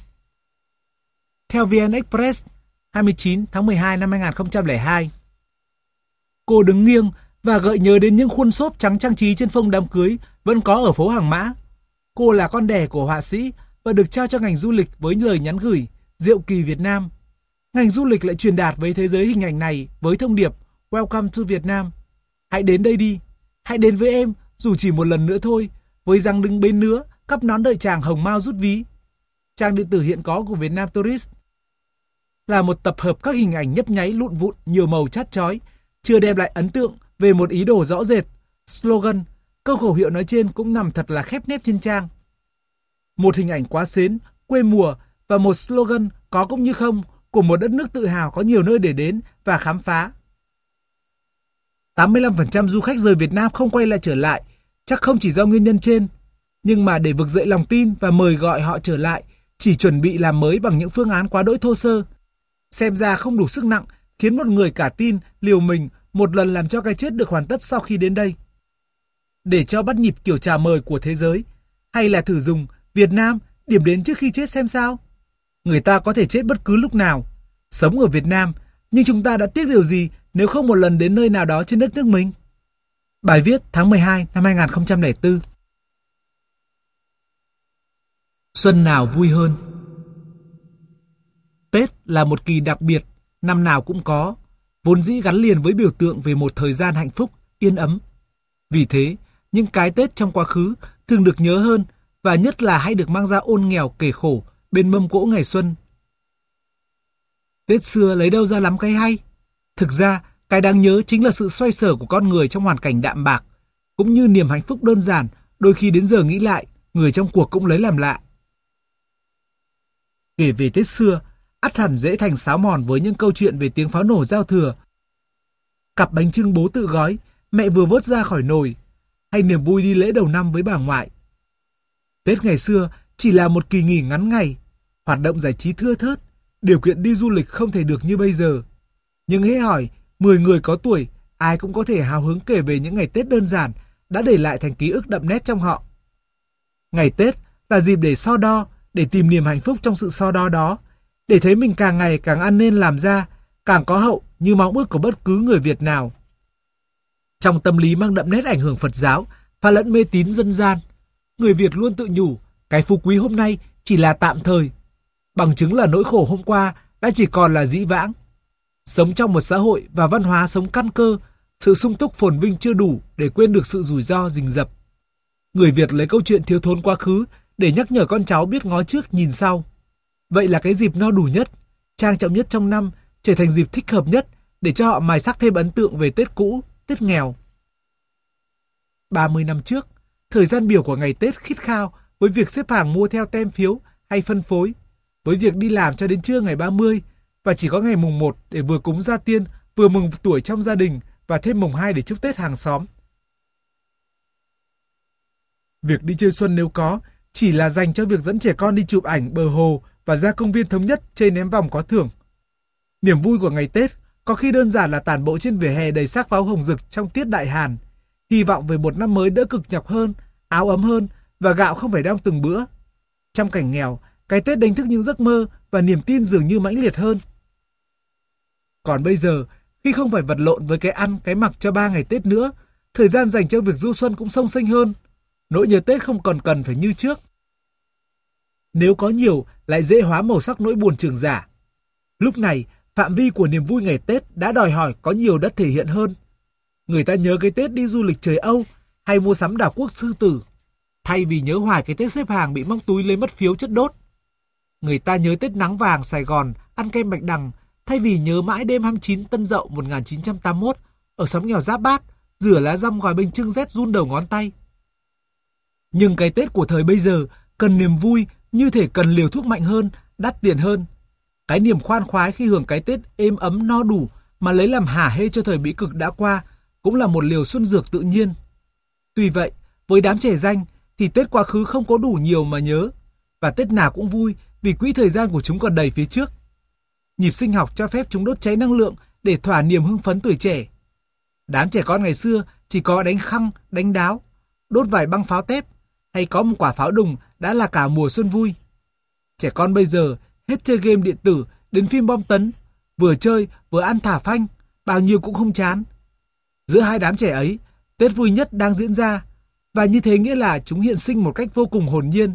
Theo vê en Express, hai mươi chín tháng mười hai năm hai nghìn không trăm lẻ hai, cô đứng nghiêng và gợi nhớ đến những khuôn xốp trắng trang trí trên phông đám cưới vẫn có ở phố Hàng Mã. Cô là con đẻ của họa sĩ và được trao cho ngành du lịch với lời nhắn gửi Diệu kỳ Việt Nam. Ngành du lịch lại truyền đạt với thế giới hình ảnh này với thông điệp Welcome to Vietnam. Hãy đến đây đi, hãy đến với em dù chỉ một lần nữa thôi, với răng đứng bên nứa, cắp nón đợi chàng hồng mao rút ví. Trang điện tử hiện có của Vietnam Tourist là một tập hợp các hình ảnh nhấp nháy lụn vụn nhiều màu chát chói, chưa đem lại ấn tượng về một ý đồ rõ rệt. Slogan, câu khẩu hiệu nói trên cũng nằm thật là khép nép trên trang. Một hình ảnh quá xến, quê mùa và một slogan có cũng như không của một đất nước tự hào có nhiều nơi để đến và khám phá. tám mươi lăm phần trăm du khách rời Việt Nam không quay lại trở lại, chắc không chỉ do nguyên nhân trên, nhưng mà để vực dậy lòng tin và mời gọi họ trở lại, chỉ chuẩn bị làm mới bằng những phương án quá đỗi thô sơ. Xem ra không đủ sức nặng khiến một người cả tin liều mình một lần làm cho cái chết được hoàn tất sau khi đến đây. Để cho bắt nhịp kiểu chào mời của thế giới, hay là thử dùng Việt Nam điểm đến trước khi chết xem sao? Người ta có thể chết bất cứ lúc nào. Sống ở Việt Nam, nhưng chúng ta đã tiếc điều gì nếu không một lần đến nơi nào đó trên đất nước mình? Bài viết tháng mười hai năm hai nghìn không trăm lẻ bốn. Xuân nào vui hơn? Tết là một kỳ đặc biệt, năm nào cũng có, vốn dĩ gắn liền với biểu tượng về một thời gian hạnh phúc, yên ấm. Vì thế, những cái Tết trong quá khứ thường được nhớ hơn và nhất là hay được mang ra ôn nghèo kể khổ bên mâm cỗ ngày xuân. Tết xưa lấy đâu ra lắm cái hay? Thực ra, cái đáng nhớ chính là sự xoay sở của con người trong hoàn cảnh đạm bạc, cũng như niềm hạnh phúc đơn giản, đôi khi đến giờ nghĩ lại, người trong cuộc cũng lấy làm lạ. Kể về Tết xưa, ắt hẳn dễ thành sáo mòn với những câu chuyện về tiếng pháo nổ giao thừa, cặp bánh chưng bố tự gói, mẹ vừa vớt ra khỏi nồi, hay niềm vui đi lễ đầu năm với bà ngoại. Tết ngày xưa chỉ là một kỳ nghỉ ngắn ngày, hoạt động giải trí thưa thớt, điều kiện đi du lịch không thể được như bây giờ. Nhưng hễ hỏi, mười người có tuổi, ai cũng có thể hào hứng kể về những ngày Tết đơn giản đã để lại thành ký ức đậm nét trong họ. Ngày Tết là dịp để so đo, để tìm niềm hạnh phúc trong sự so đo đó, để thấy mình càng ngày càng ăn nên làm ra, càng có hậu như mong ước của bất cứ người Việt nào. Trong tâm lý mang đậm nét ảnh hưởng Phật giáo và lẫn mê tín dân gian, người Việt luôn tự nhủ cái phú quý hôm nay chỉ là tạm thời, bằng chứng là nỗi khổ hôm qua đã chỉ còn là dĩ vãng. Sống trong một xã hội và văn hóa sống căn cơ, sự sung túc phồn vinh chưa đủ để quên được sự rủi ro rình rập. Người Việt lấy câu chuyện thiếu thốn quá khứ để nhắc nhở con cháu biết ngó trước nhìn sau. Vậy là cái dịp no đủ nhất, trang trọng nhất trong năm trở thành dịp thích hợp nhất để cho họ mài sắc thêm ấn tượng về Tết cũ, Tết nghèo. ba mươi năm trước, thời gian biểu của ngày Tết khít khao với việc xếp hàng mua theo tem phiếu hay phân phối, với việc đi làm cho đến trưa ngày ba mươi và chỉ có ngày mùng một để vừa cúng gia tiên, vừa mừng tuổi trong gia đình và thêm mùng hai để chúc Tết hàng xóm. Việc đi chơi xuân nếu có, chỉ là dành cho việc dẫn trẻ con đi chụp ảnh bờ hồ và ra công viên Thống Nhất chơi ném vòng có thưởng. Niềm vui của ngày Tết có khi đơn giản là tản bộ trên vỉa hè đầy sắc pháo hồng rực trong tiết đại hàn, hy vọng về một năm mới đỡ cực nhọc hơn, áo ấm hơn và gạo không phải đong từng bữa. Trong cảnh nghèo, cái Tết đánh thức những giấc mơ và niềm tin dường như mãnh liệt hơn. Còn bây giờ, khi không phải vật lộn với cái ăn, cái mặc cho ba ngày Tết nữa, thời gian dành cho việc du xuân cũng xông xênh hơn. Nỗi nhớ Tết không còn cần phải như trước. Nếu có nhiều, lại dễ hóa màu sắc nỗi buồn chưởng giả. Lúc này, phạm vi của niềm vui ngày Tết đã đòi hỏi có nhiều đất thể hiện hơn. Người ta nhớ cái Tết đi du lịch trời Âu hay mua sắm đảo quốc sư tử, thay vì nhớ hoài cái Tết xếp hàng bị móc túi lấy mất phiếu chất đốt. Người ta nhớ Tết nắng vàng Sài Gòn, ăn kem Bạch Đằng, thay vì nhớ mãi đêm hai mươi chín Tân Dậu một nghìn chín trăm tám mươi mốt ở xóm nghèo Giáp Bát, rửa lá răm gói bánh chưng rét run đầu ngón tay. Nhưng cái Tết của thời bây giờ cần niềm vui như thể cần liều thuốc mạnh hơn, đắt tiền hơn. Cái niềm khoan khoái khi hưởng cái Tết êm ấm no đủ mà lấy làm hả hê cho thời bĩ cực đã qua cũng là một liều xuân dược tự nhiên. Tuy vậy, với đám trẻ ranh thì Tết quá khứ không có đủ nhiều mà nhớ, và Tết nào cũng vui vì quỹ thời gian của chúng còn đầy phía trước. Nhịp sinh học cho phép chúng đốt cháy năng lượng để thỏa niềm hưng phấn tuổi trẻ. Đám trẻ con ngày xưa chỉ có đánh khăng, đánh đáo, đốt vài băng pháo tép hay có một quả pháo đùng đã là cả mùa xuân vui. Trẻ con bây giờ hết chơi game điện tử đến phim bom tấn, vừa chơi vừa ăn thả phanh, bao nhiêu cũng không chán. Giữa hai đám trẻ ấy, Tết vui nhất đang diễn ra, và như thế nghĩa là chúng hiện sinh một cách vô cùng hồn nhiên.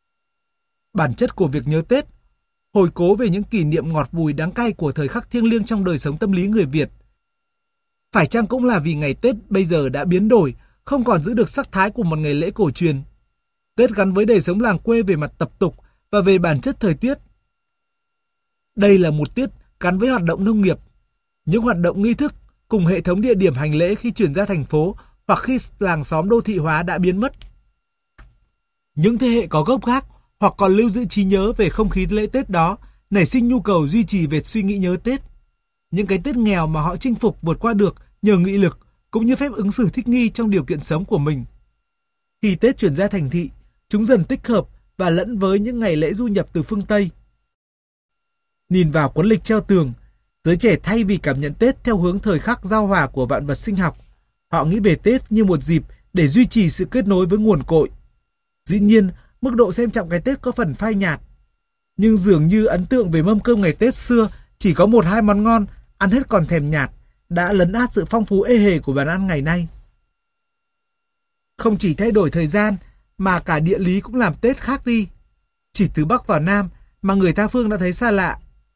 Bản chất của việc nhớ Tết, hồi cố về những kỷ niệm ngọt bùi đắng cay của thời khắc thiêng liêng trong đời sống tâm lý người Việt. Phải chăng cũng là vì ngày Tết bây giờ đã biến đổi, không còn giữ được sắc thái của một ngày lễ cổ truyền. Tết gắn với đời sống làng quê về mặt tập tục và về bản chất thời tiết. Đây là một tiết gắn với hoạt động nông nghiệp, những hoạt động nghi thức cùng hệ thống địa điểm hành lễ khi chuyển ra thành phố hoặc khi làng xóm đô thị hóa đã biến mất. Những thế hệ có gốc gác hoặc còn lưu giữ trí nhớ về không khí lễ Tết đó nảy sinh nhu cầu duy trì về suy nghĩ nhớ Tết. Những cái Tết nghèo mà họ chinh phục vượt qua được nhờ nghị lực cũng như phép ứng xử thích nghi trong điều kiện sống của mình. Khi Tết chuyển ra thành thị, chúng dần tích hợp và lẫn với những ngày lễ du nhập từ phương Tây. Nhìn vào cuốn lịch treo tường, giới trẻ thay vì cảm nhận Tết theo hướng thời khắc giao hòa của vạn vật sinh học, họ nghĩ về Tết như một dịp để duy trì sự kết nối với nguồn cội. Dĩ nhiên, mức độ xem trọng cái Tết có phần phai nhạt. Nhưng dường như ấn tượng về mâm cơm ngày Tết xưa chỉ có một hai món ngon, ăn hết còn thèm nhạt, đã lấn át sự phong phú ê hề của bàn ăn ngày nay. Không chỉ thay đổi thời gian, mà cả địa lý cũng làm Tết khác đi. Chỉ từ Bắc vào Nam mà người tha phương đã thấy xa lạ.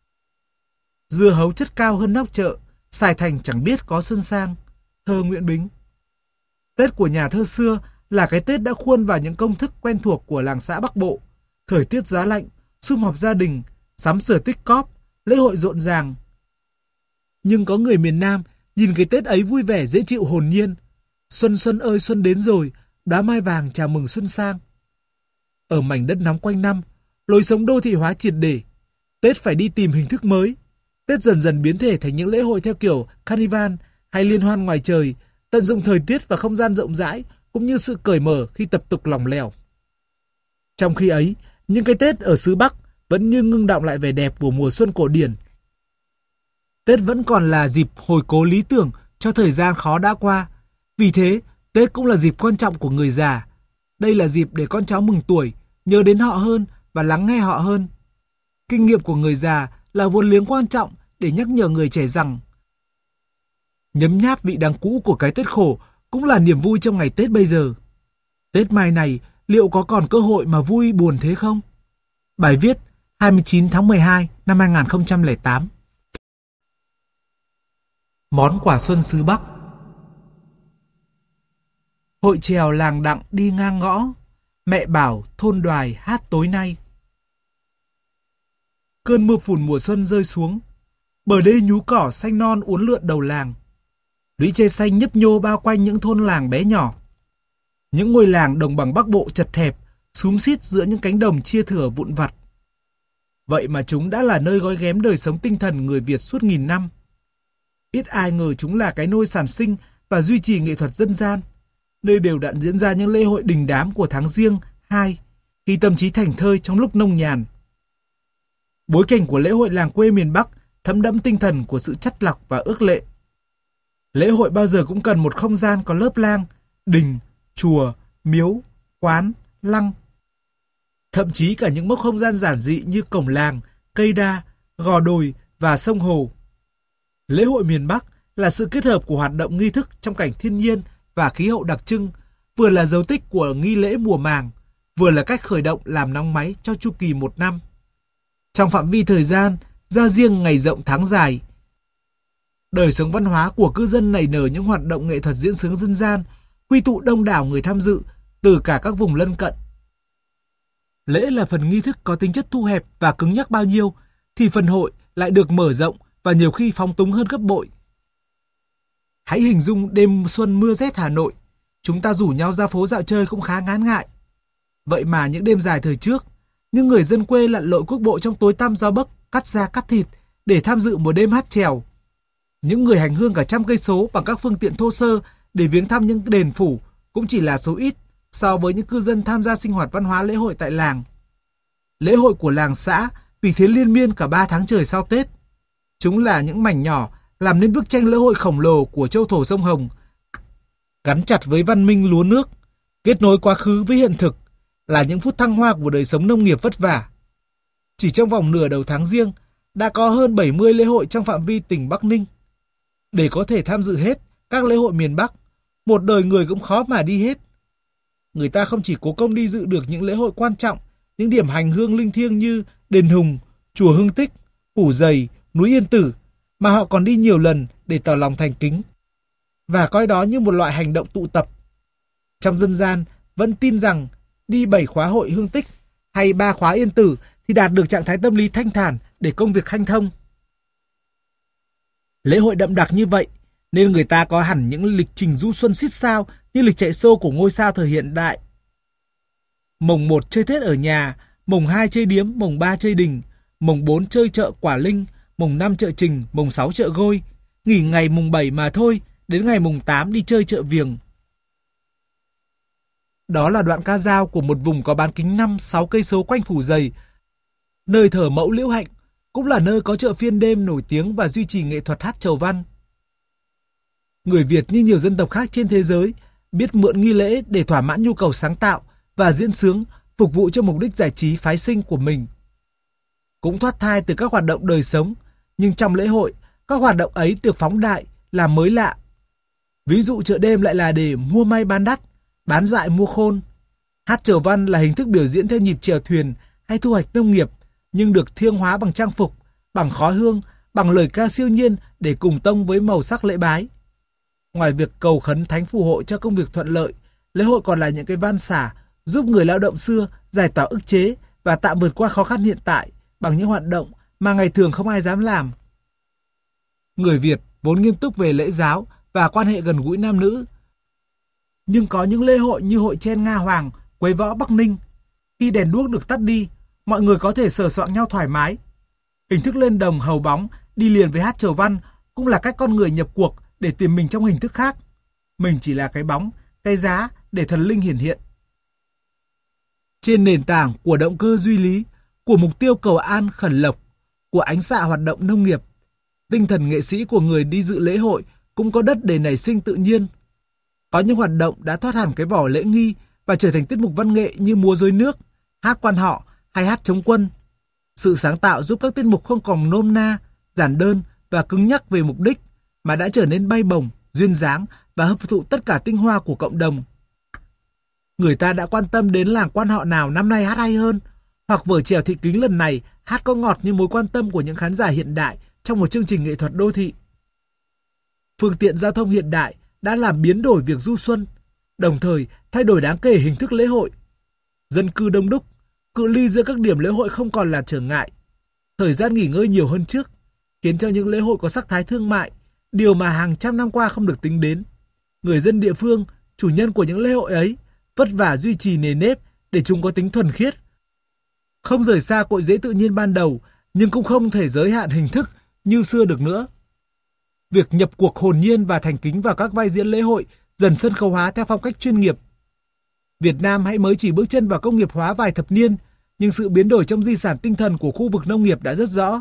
Dưa hấu chất cao hơn nóc chợ, Sài Thành chẳng biết có xuân sang. Thơ Nguyễn Bính. Tết của nhà thơ xưa là cái Tết đã khuôn vào những công thức quen thuộc của làng xã Bắc Bộ. Thời tiết giá lạnh, sum họp gia đình, sắm sửa tích cóp, lễ hội rộn ràng. Nhưng có người miền Nam nhìn cái Tết ấy vui vẻ dễ chịu hồn nhiên. Xuân xuân ơi xuân đến rồi, đóa mai vàng chào mừng xuân sang. Ở mảnh đất nóng quanh năm, lối sống đô thị hóa triệt để. Tết phải đi tìm hình thức mới. Tết dần dần biến thể thành những lễ hội theo kiểu carnival hay liên hoan ngoài trời, tận dụng thời tiết và không gian rộng rãi cũng như sự cởi mở khi tập tục lỏng lẻo. Trong khi ấy, những cái Tết ở xứ Bắc vẫn như ngưng đọng lại vẻ đẹp của mùa xuân cổ điển. Tết vẫn còn là dịp hồi cố lý tưởng cho thời gian khó đã qua. Vì thế, Tết cũng là dịp quan trọng của người già. Đây là dịp để con cháu mừng tuổi, nhớ đến họ hơn và lắng nghe họ hơn. Kinh nghiệm của người già là vốn liếng quan trọng để nhắc nhở người trẻ rằng nhấm nháp vị đắng cũ của cái Tết khổ cũng là niềm vui trong ngày Tết bây giờ. Tết mai này liệu có còn cơ hội mà vui buồn thế không? Bài viết hai mươi chín tháng mười hai năm hai nghìn không trăm lẻ tám. Món quà xuân xứ Bắc. Hội chèo làng Đặng đi ngang ngõ, mẹ bảo thôn Đoài hát tối nay. Cơn mưa phùn mùa xuân rơi xuống, bờ đê nhú cỏ xanh non uốn lượn đầu làng. Lũy tre xanh nhấp nhô bao quanh những thôn làng bé nhỏ. Những ngôi làng đồng bằng Bắc Bộ chật hẹp, xúm xít giữa những cánh đồng chia thửa vụn vặt. Vậy mà chúng đã là nơi gói ghém đời sống tinh thần người Việt suốt nghìn năm. Ít ai ngờ chúng là cái nôi sản sinh và duy trì nghệ thuật dân gian, nơi đều đặn diễn ra những lễ hội đình đám của tháng Giêng, hai, khi tâm trí thảnh thơi trong lúc nông nhàn. Bối cảnh của lễ hội làng quê miền Bắc thấm đẫm tinh thần của sự chắt lọc và ước lệ. Lễ hội bao giờ cũng cần một không gian có lớp lang, đình, chùa, miếu, quán, lăng. Thậm chí cả những mốc không gian giản dị như cổng làng, cây đa, gò đồi và sông hồ. Lễ hội miền Bắc là sự kết hợp của hoạt động nghi thức trong cảnh thiên nhiên và khí hậu đặc trưng, vừa là dấu tích của nghi lễ mùa màng, vừa là cách khởi động làm nóng máy cho chu kỳ một năm. Trong phạm vi thời gian, ra riêng ngày rộng tháng dài, đời sống văn hóa của cư dân nảy nở những hoạt động nghệ thuật diễn xướng dân gian, quy tụ đông đảo người tham dự từ cả các vùng lân cận. Lễ là phần nghi thức có tính chất thu hẹp và cứng nhắc bao nhiêu, thì phần hội lại được mở rộng và nhiều khi phóng túng hơn gấp bội. Hãy hình dung đêm xuân mưa rét Hà Nội, chúng ta rủ nhau ra phố dạo chơi cũng khá ngán ngại. Vậy mà những đêm dài thời trước, những người dân quê lặn lội quốc bộ trong tối tăm gió bấc, cắt da cắt thịt để tham dự một đêm hát chèo. Những người hành hương cả trăm cây số bằng các phương tiện thô sơ để viếng thăm những đền phủ cũng chỉ là số ít so với những cư dân tham gia sinh hoạt văn hóa lễ hội tại làng. Lễ hội của làng xã vì thế liên miên cả ba tháng trời sau Tết. Chúng là những mảnh nhỏ làm nên bức tranh lễ hội khổng lồ của châu thổ sông Hồng, gắn chặt với văn minh lúa nước, kết nối quá khứ với hiện thực, là những phút thăng hoa của đời sống nông nghiệp vất vả. Chỉ trong vòng nửa đầu tháng Giêng, đã có hơn bảy mươi lễ hội trong phạm vi tỉnh Bắc Ninh. Để có thể tham dự hết các lễ hội miền Bắc, một đời người cũng khó mà đi hết. Người ta không chỉ cố công đi dự được những lễ hội quan trọng, những điểm hành hương linh thiêng như Đền Hùng, Chùa Hương Tích, Phủ Dày, Núi Yên Tử, mà họ còn đi nhiều lần để tỏ lòng thành kính và coi đó như một loại hành động tụ tập. Trong dân gian vẫn tin rằng đi bảy khóa hội Hương Tích hay ba khóa Yên Tử thì đạt được trạng thái tâm lý thanh thản để công việc hanh thông. Lễ hội đậm đặc như vậy nên người ta có hẳn những lịch trình du xuân xít sao như lịch chạy xô của ngôi sao thời hiện đại. Mồng một chơi Tết ở nhà, mồng hai chơi điếm, mồng ba chơi đình, mồng bốn chơi chợ Quả Linh, mồng năm chợ Trình, mồng sáu chợ Gôi, nghỉ ngày mùng bảy mà thôi, đến ngày mùng tám đi chơi chợ Viềng. Đó là đoạn ca dao của một vùng có bán kính năm sáu cây số quanh Phủ Dày, nơi thờ mẫu Liễu Hạnh, cũng là nơi có chợ phiên đêm nổi tiếng và duy trì nghệ thuật hát chầu văn. Người Việt như nhiều dân tộc khác trên thế giới biết mượn nghi lễ để thỏa mãn nhu cầu sáng tạo và diễn xướng, phục vụ cho mục đích giải trí phái sinh của mình. Cũng thoát thai từ các hoạt động đời sống, nhưng trong lễ hội, các hoạt động ấy được phóng đại, làm mới lạ. Ví dụ chợ đêm lại là để mua may bán đắt, bán dại mua khôn. Hát chầu văn là hình thức biểu diễn theo nhịp chèo thuyền hay thu hoạch nông nghiệp, nhưng được thiêng hóa bằng trang phục, bằng khói hương, bằng lời ca siêu nhiên để cùng tông với màu sắc lễ bái. Ngoài việc cầu khấn thánh phù hộ cho công việc thuận lợi, lễ hội còn là những cái van xả giúp người lao động xưa giải tỏa ức chế và tạm vượt qua khó khăn hiện tại bằng những hoạt động mà ngày thường không ai dám làm. Người Việt vốn nghiêm túc về lễ giáo và quan hệ gần gũi nam nữ. Nhưng có những lễ hội như hội Chen Nga Hoàng, Quế Võ Bắc Ninh, khi đèn đuốc được tắt đi, mọi người có thể sờ soạng nhau thoải mái. Hình thức lên đồng hầu bóng đi liền với hát chầu văn cũng là cách con người nhập cuộc để tìm mình trong hình thức khác. Mình chỉ là cái bóng, cái giá để thần linh hiển hiện. Trên nền tảng của động cơ duy lý, của mục tiêu cầu an khẩn lộc, của ánh xạ hoạt động nông nghiệp, tinh thần nghệ sĩ của người đi dự lễ hội cũng có đất để nảy sinh tự nhiên. Có những hoạt động đã thoát hẳn cái vỏ lễ nghi và trở thành tiết mục văn nghệ như múa rối nước, hát quan họ hay hát chống quân. Sự sáng tạo giúp các tiết mục không còn nôm na, giản đơn và cứng nhắc về mục đích, mà đã trở nên bay bổng, duyên dáng và hấp thụ tất cả tinh hoa của cộng đồng. Người ta đã quan tâm đến làng quan họ nào năm nay hát hay hơn, hoặc vở chèo Thị Kính lần này hát có ngọt như mối quan tâm của những khán giả hiện đại trong một chương trình nghệ thuật đô thị. Phương tiện giao thông hiện đại đã làm biến đổi việc du xuân, đồng thời thay đổi đáng kể hình thức lễ hội. Dân cư đông đúc, cự ly giữa các điểm lễ hội không còn là trở ngại. Thời gian nghỉ ngơi nhiều hơn trước, khiến cho những lễ hội có sắc thái thương mại, điều mà hàng trăm năm qua không được tính đến. Người dân địa phương, chủ nhân của những lễ hội ấy, vất vả duy trì nề nếp để chúng có tính thuần khiết. Không rời xa cội rễ tự nhiên ban đầu, nhưng cũng không thể giới hạn hình thức như xưa được nữa. Việc nhập cuộc hồn nhiên và thành kính vào các vai diễn lễ hội dần sân khấu hóa theo phong cách chuyên nghiệp. Việt Nam hãy mới chỉ bước chân vào công nghiệp hóa vài thập niên, nhưng sự biến đổi trong di sản tinh thần của khu vực nông nghiệp đã rất rõ.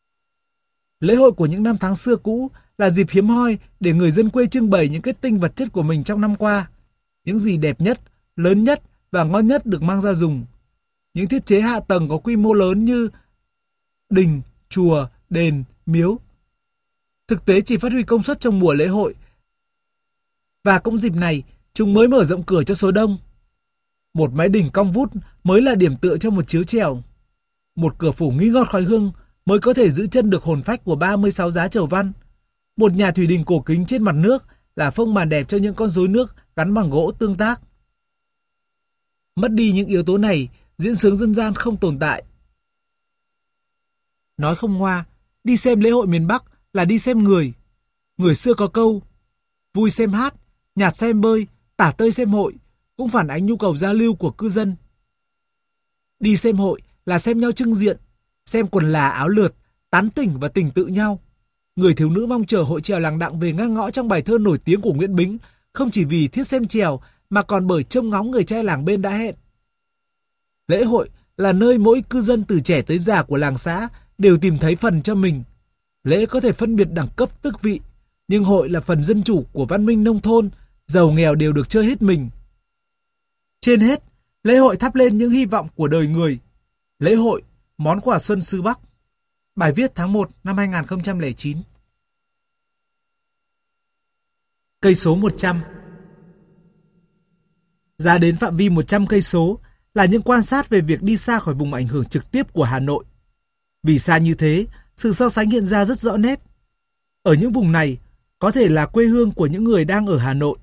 Lễ hội của những năm tháng xưa cũ là dịp hiếm hoi để người dân quê trưng bày những kết tinh vật chất của mình trong năm qua. Những gì đẹp nhất, lớn nhất và ngon nhất được mang ra dùng. Những thiết chế hạ tầng có quy mô lớn như đình, chùa, đền, miếu. thực tế chỉ phát huy công suất trong mùa lễ hội. Và cũng dịp này, chúng mới mở rộng cửa cho số đông. Một mái đình cong vút mới là điểm tựa cho một chiếu chèo. Một cửa phủ nghi ngút khói hương mới có thể giữ chân được hồn phách của ba mươi sáu giá chầu văn. Một nhà thủy đình cổ kính trên mặt nước là phông màn đẹp cho những con rối nước gắn bằng gỗ tương tác. Mất đi những yếu tố này, diễn sướng dân gian không tồn tại. Nói không ngoa, đi xem lễ hội miền Bắc là đi xem người. Người xưa có câu, vui xem hát, nhạt xem bơi, tả tơi xem hội, cũng phản ánh nhu cầu giao lưu của cư dân. Đi xem hội là xem nhau trưng diện, xem quần là áo lượt, tán tỉnh và tình tự nhau. Người thiếu nữ mong chờ hội chèo làng đặng về ngang ngõ trong bài thơ nổi tiếng của Nguyễn Bính, không chỉ vì thiết xem chèo mà còn bởi trông ngóng người trai làng bên đã hẹn. Lễ hội là nơi mỗi cư dân từ trẻ tới già của làng xã đều tìm thấy phần cho mình. Lễ có thể phân biệt đẳng cấp tước vị, nhưng hội là phần dân chủ của văn minh nông thôn, giàu nghèo đều được chơi hết mình. Trên hết, lễ hội thắp lên những hy vọng của đời người. Lễ hội, món quà xuân xứ Bắc. Bài viết tháng một năm hai nghìn không trăm lẻ chín. Cây số một trăm. Ra đến phạm vi một trăm cây số là những quan sát về việc đi xa khỏi vùng ảnh hưởng trực tiếp của Hà Nội. Vì xa như thế, sự so sánh hiện ra rất rõ nét. Ở những vùng này, có thể là quê hương của những người đang ở Hà Nội.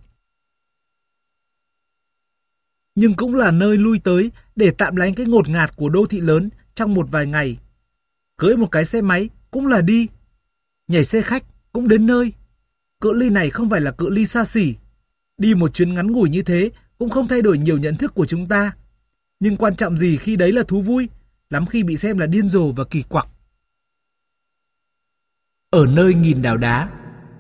Nhưng cũng là nơi lui tới để tạm lánh cái ngột ngạt của đô thị lớn trong một vài ngày. Cưỡi một cái xe máy cũng là đi. Nhảy xe khách cũng đến nơi. Cự ly này không phải là cự ly xa xỉ. Đi một chuyến ngắn ngủi như thế cũng không thay đổi nhiều nhận thức của chúng ta. Nhưng quan trọng gì khi đấy là thú vui, lắm khi bị xem là điên rồ và kỳ quặc. Ở nơi nghìn đảo đá.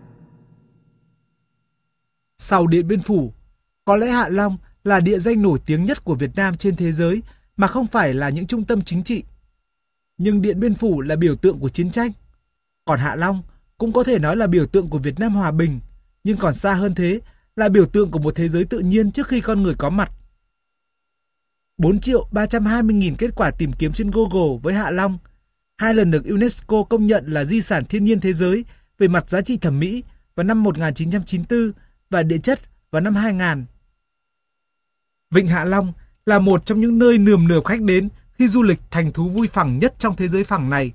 Sau Điện Biên Phủ, có lẽ Hạ Long là địa danh nổi tiếng nhất của Việt Nam trên thế giới mà không phải là những trung tâm chính trị. Nhưng Điện Biên Phủ là biểu tượng của chiến tranh. Còn Hạ Long cũng có thể nói là biểu tượng của Việt Nam hòa bình, nhưng còn xa hơn thế là biểu tượng của một thế giới tự nhiên trước khi con người có mặt. bốn triệu ba trăm hai mươi nghìn kết quả tìm kiếm trên Google với Hạ Long, hai lần được UNESCO công nhận là di sản thiên nhiên thế giới về mặt giá trị thẩm mỹ vào năm một nghìn chín trăm chín mươi tư và địa chất vào năm hai nghìn. Vịnh Hạ Long là một trong những nơi nườm nượp khách đến khi du lịch thành thú vui phẳng nhất trong thế giới phẳng này.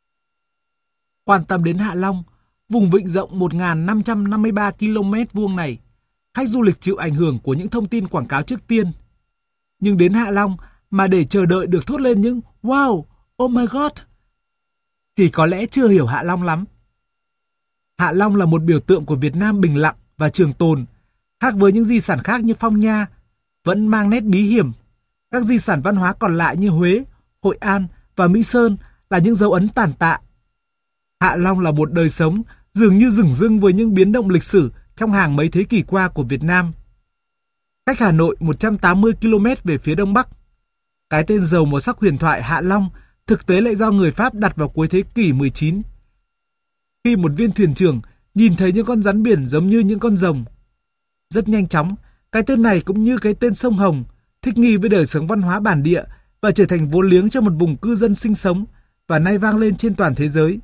Quan tâm đến Hạ Long, vùng vịnh rộng một nghìn năm trăm năm mươi ba ki lô mét vuông này, khách du lịch chịu ảnh hưởng của những thông tin quảng cáo trước tiên. Nhưng đến Hạ Long mà để chờ đợi được thốt lên những wow, oh my god, thì có lẽ chưa hiểu Hạ Long lắm. Hạ Long là một biểu tượng của Việt Nam bình lặng và trường tồn, khác với những di sản khác như Phong Nha, vẫn mang nét bí hiểm. Các di sản văn hóa còn lại như Huế, Hội An và Mỹ Sơn là những dấu ấn tàn tạ. Hạ Long là một đời sống dường như rừng rưng với những biến động lịch sử trong hàng mấy thế kỷ qua của Việt Nam. Cách Hà Nội một trăm tám mươi ki lô mét về phía đông bắc. Cái tên giàu màu sắc huyền thoại Hạ Long thực tế lại do người Pháp đặt vào cuối thế kỷ mười chín. Khi một viên thuyền trưởng nhìn thấy những con rắn biển giống như những con rồng. Rất nhanh chóng, cái tên này cũng như cái tên sông Hồng thích nghi với đời sống văn hóa bản địa và trở thành vốn liếng cho một vùng cư dân sinh sống và nay vang lên trên toàn thế giới.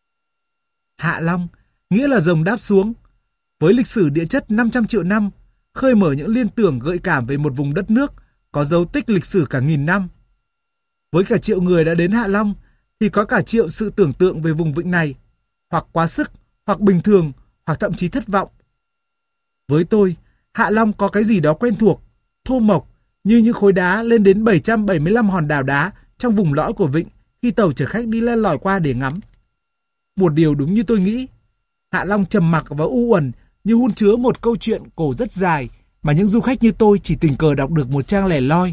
Hạ Long nghĩa là rồng đáp xuống. Với lịch sử địa chất năm trăm triệu năm, khơi mở những liên tưởng gợi cảm về một vùng đất nước có dấu tích lịch sử cả nghìn năm. Với cả triệu người đã đến Hạ Long thì có cả triệu sự tưởng tượng về vùng vịnh này, hoặc quá sức, hoặc bình thường, hoặc thậm chí thất vọng. Với tôi, Hạ Long có cái gì đó quen thuộc, thô mộc như những khối đá lên đến bảy trăm bảy mươi lăm hòn đảo đá trong vùng lõi của vịnh khi tàu chở khách đi len lỏi qua để ngắm. Một điều đúng như tôi nghĩ, Hạ Long trầm mặc và u uẩn như hun chứa một câu chuyện cổ rất dài mà những du khách như tôi chỉ tình cờ đọc được một trang lẻ loi.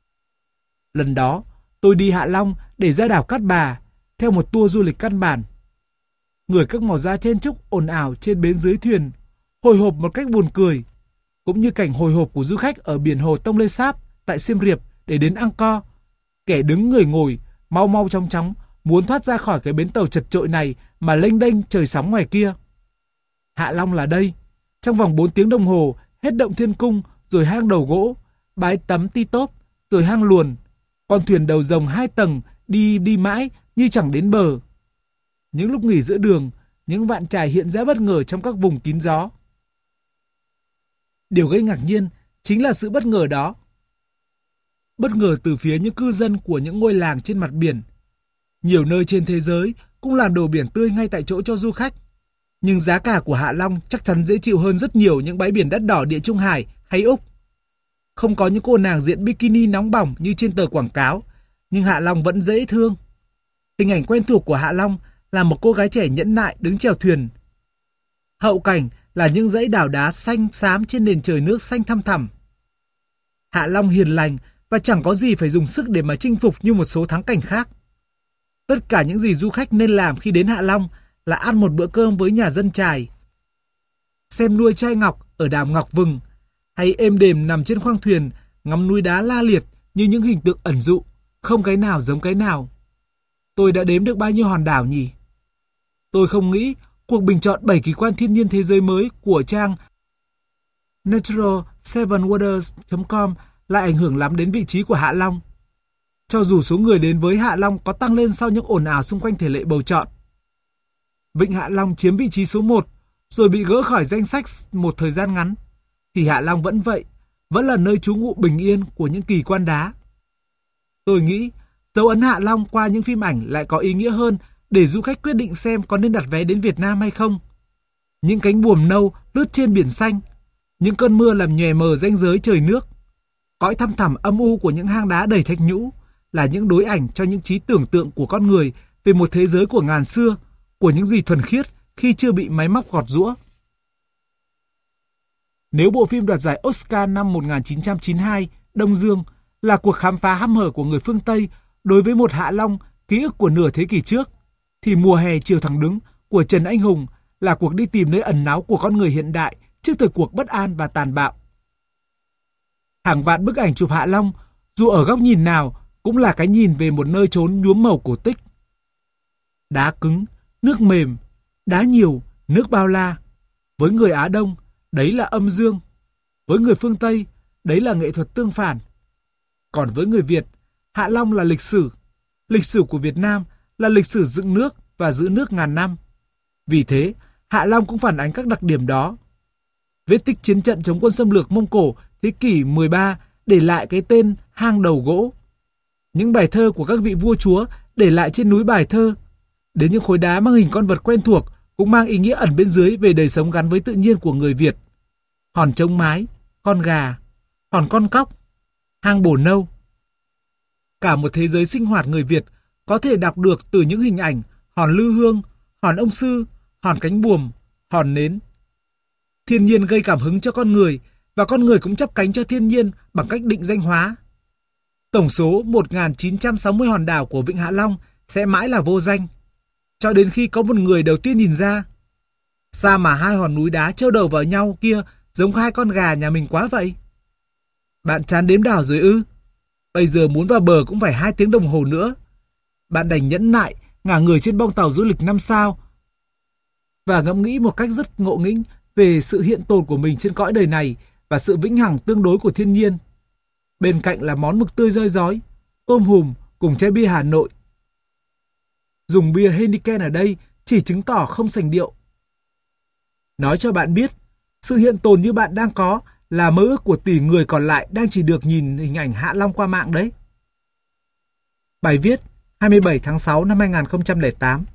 Lần đó, tôi đi Hạ Long để ra đảo Cát Bà theo một tour du lịch căn bản. Người các màu da chen chúc ồn ào trên bến dưới thuyền, hồi hộp một cách buồn cười, cũng như cảnh hồi hộp của du khách ở biển hồ Tonle Sap tại Siem Reap để đến Angkor. Kẻ đứng người ngồi, mau mau chóng chóng, muốn thoát ra khỏi cái bến tàu chật chội này mà lênh đênh trời sóng ngoài kia. Hạ Long là đây, trong vòng bốn tiếng đồng hồ, hết động Thiên Cung, rồi hang Đầu Gỗ, bãi tắm Ti Tốp, rồi hang Luồn. Con thuyền đầu rồng hai tầng đi đi mãi như chẳng đến bờ. Những lúc nghỉ giữa đường, những vạn trài hiện ra bất ngờ trong các vùng kín gió. Điều gây ngạc nhiên chính là sự bất ngờ đó. Bất ngờ từ phía những cư dân của những ngôi làng trên mặt biển. Nhiều nơi trên thế giới cũng làm đồ biển tươi ngay tại chỗ cho du khách. Nhưng giá cả của Hạ Long chắc chắn dễ chịu hơn rất nhiều những bãi biển đắt đỏ Địa Trung Hải hay Úc. Không có những cô nàng diện bikini nóng bỏng như trên tờ quảng cáo, nhưng Hạ Long vẫn dễ thương. Hình ảnh quen thuộc của Hạ Long là một cô gái trẻ nhẫn nại đứng chèo thuyền. Hậu cảnh là những dãy đảo đá xanh xám trên nền trời nước xanh thăm thẳm. Hạ Long hiền lành và chẳng có gì phải dùng sức để mà chinh phục như một số thắng cảnh khác. Tất cả những gì du khách nên làm khi đến Hạ Long là ăn một bữa cơm với nhà dân chài, xem nuôi trai ngọc ở đảo Ngọc Vừng, hay êm đềm nằm trên khoang thuyền ngắm núi đá la liệt như những hình tượng ẩn dụ, không cái nào giống cái nào. Tôi đã đếm được bao nhiêu hòn đảo nhỉ? Tôi không nghĩ cuộc bình chọn bảy kỳ quan thiên nhiên thế giới mới của trang natural seven wonders chấm com lại ảnh hưởng lắm đến vị trí của Hạ Long. Cho dù số người đến với Hạ Long có tăng lên sau những ồn ào xung quanh thể lệ bầu chọn. Vịnh Hạ Long chiếm vị trí số một, rồi bị gỡ khỏi danh sách một thời gian ngắn, thì Hạ Long vẫn vậy, vẫn là nơi trú ngụ bình yên của những kỳ quan đá. Tôi nghĩ dấu ấn Hạ Long qua những phim ảnh lại có ý nghĩa hơn để du khách quyết định xem có nên đặt vé đến Việt Nam hay không. Những cánh buồm nâu lướt trên biển xanh, những cơn mưa làm nhòe mờ ranh giới trời nước, cõi thăm thẳm âm u của những hang đá đầy thạch nhũ là những đối ảnh cho những trí tưởng tượng của con người về một thế giới của ngàn xưa, của những gì thuần khiết khi chưa bị máy móc gọt giũa. Nếu bộ phim đoạt giải Oscar năm một nghìn chín trăm chín mươi hai, Đông Dương, là cuộc khám phá hăm hở của người phương Tây đối với một Hạ Long ký ức của nửa thế kỷ trước, thì Mùa hè chiều thẳng đứng của Trần Anh Hùng là cuộc đi tìm nơi ẩn náu của con người hiện đại trước thời cuộc bất an và tàn bạo. Hàng vạn bức ảnh chụp Hạ Long, dù ở góc nhìn nào, cũng là cái nhìn về một nơi chốn nhuốm màu cổ tích. Đá cứng, nước mềm, đá nhiều, nước bao la. Với người Á Đông, đấy là âm dương. Với người phương Tây, đấy là nghệ thuật tương phản. Còn với người Việt, Hạ Long là lịch sử. Lịch sử của Việt Nam là lịch sử dựng nước và giữ nước ngàn năm. Vì thế, Hạ Long cũng phản ánh các đặc điểm đó. Vết tích chiến trận chống quân xâm lược Mông Cổ thế kỷ mười ba để lại cái tên hang đầu gỗ. Những bài thơ của các vị vua chúa để lại trên núi bài thơ. Đến những khối đá mang hình con vật quen thuộc cũng mang ý nghĩa ẩn bên dưới về đời sống gắn với tự nhiên của người Việt. Hòn trống mái, con gà, hòn con cóc, hang bồ nâu. Cả một thế giới sinh hoạt người Việt có thể đọc được từ những hình ảnh hòn lư hương, hòn ông sư, hòn cánh buồm, hòn nến. Thiên nhiên gây cảm hứng cho con người và con người cũng chắp cánh cho thiên nhiên bằng cách định danh hóa. Tổng số một nghìn chín trăm sáu mươi hòn đảo của Vịnh Hạ Long sẽ mãi là vô danh, cho đến khi có một người đầu tiên nhìn ra. Sao mà hai hòn núi đá trêu đầu vào nhau kia giống hai con gà nhà mình quá vậy? Bạn chán đếm đảo rồi ư? Bây giờ muốn vào bờ cũng phải hai tiếng đồng hồ nữa. Bạn đành nhẫn nại ngả người trên bong tàu du lịch năm sao và ngẫm nghĩ một cách rất ngộ nghĩnh về sự hiện tồn của mình trên cõi đời này và sự vĩnh hằng tương đối của thiên nhiên. Bên cạnh là món mực tươi roi rói, tôm hùm cùng chai bia Hà Nội. Dùng bia Heineken ở đây chỉ chứng tỏ không sành điệu. Nói cho bạn biết, sự hiện tồn như bạn đang có là mơ ước của tỷ người còn lại đang chỉ được nhìn hình ảnh Hạ Long qua mạng đấy. Bài viết hai mươi bảy tháng sáu năm hai nghìn không trăm lẻ tám.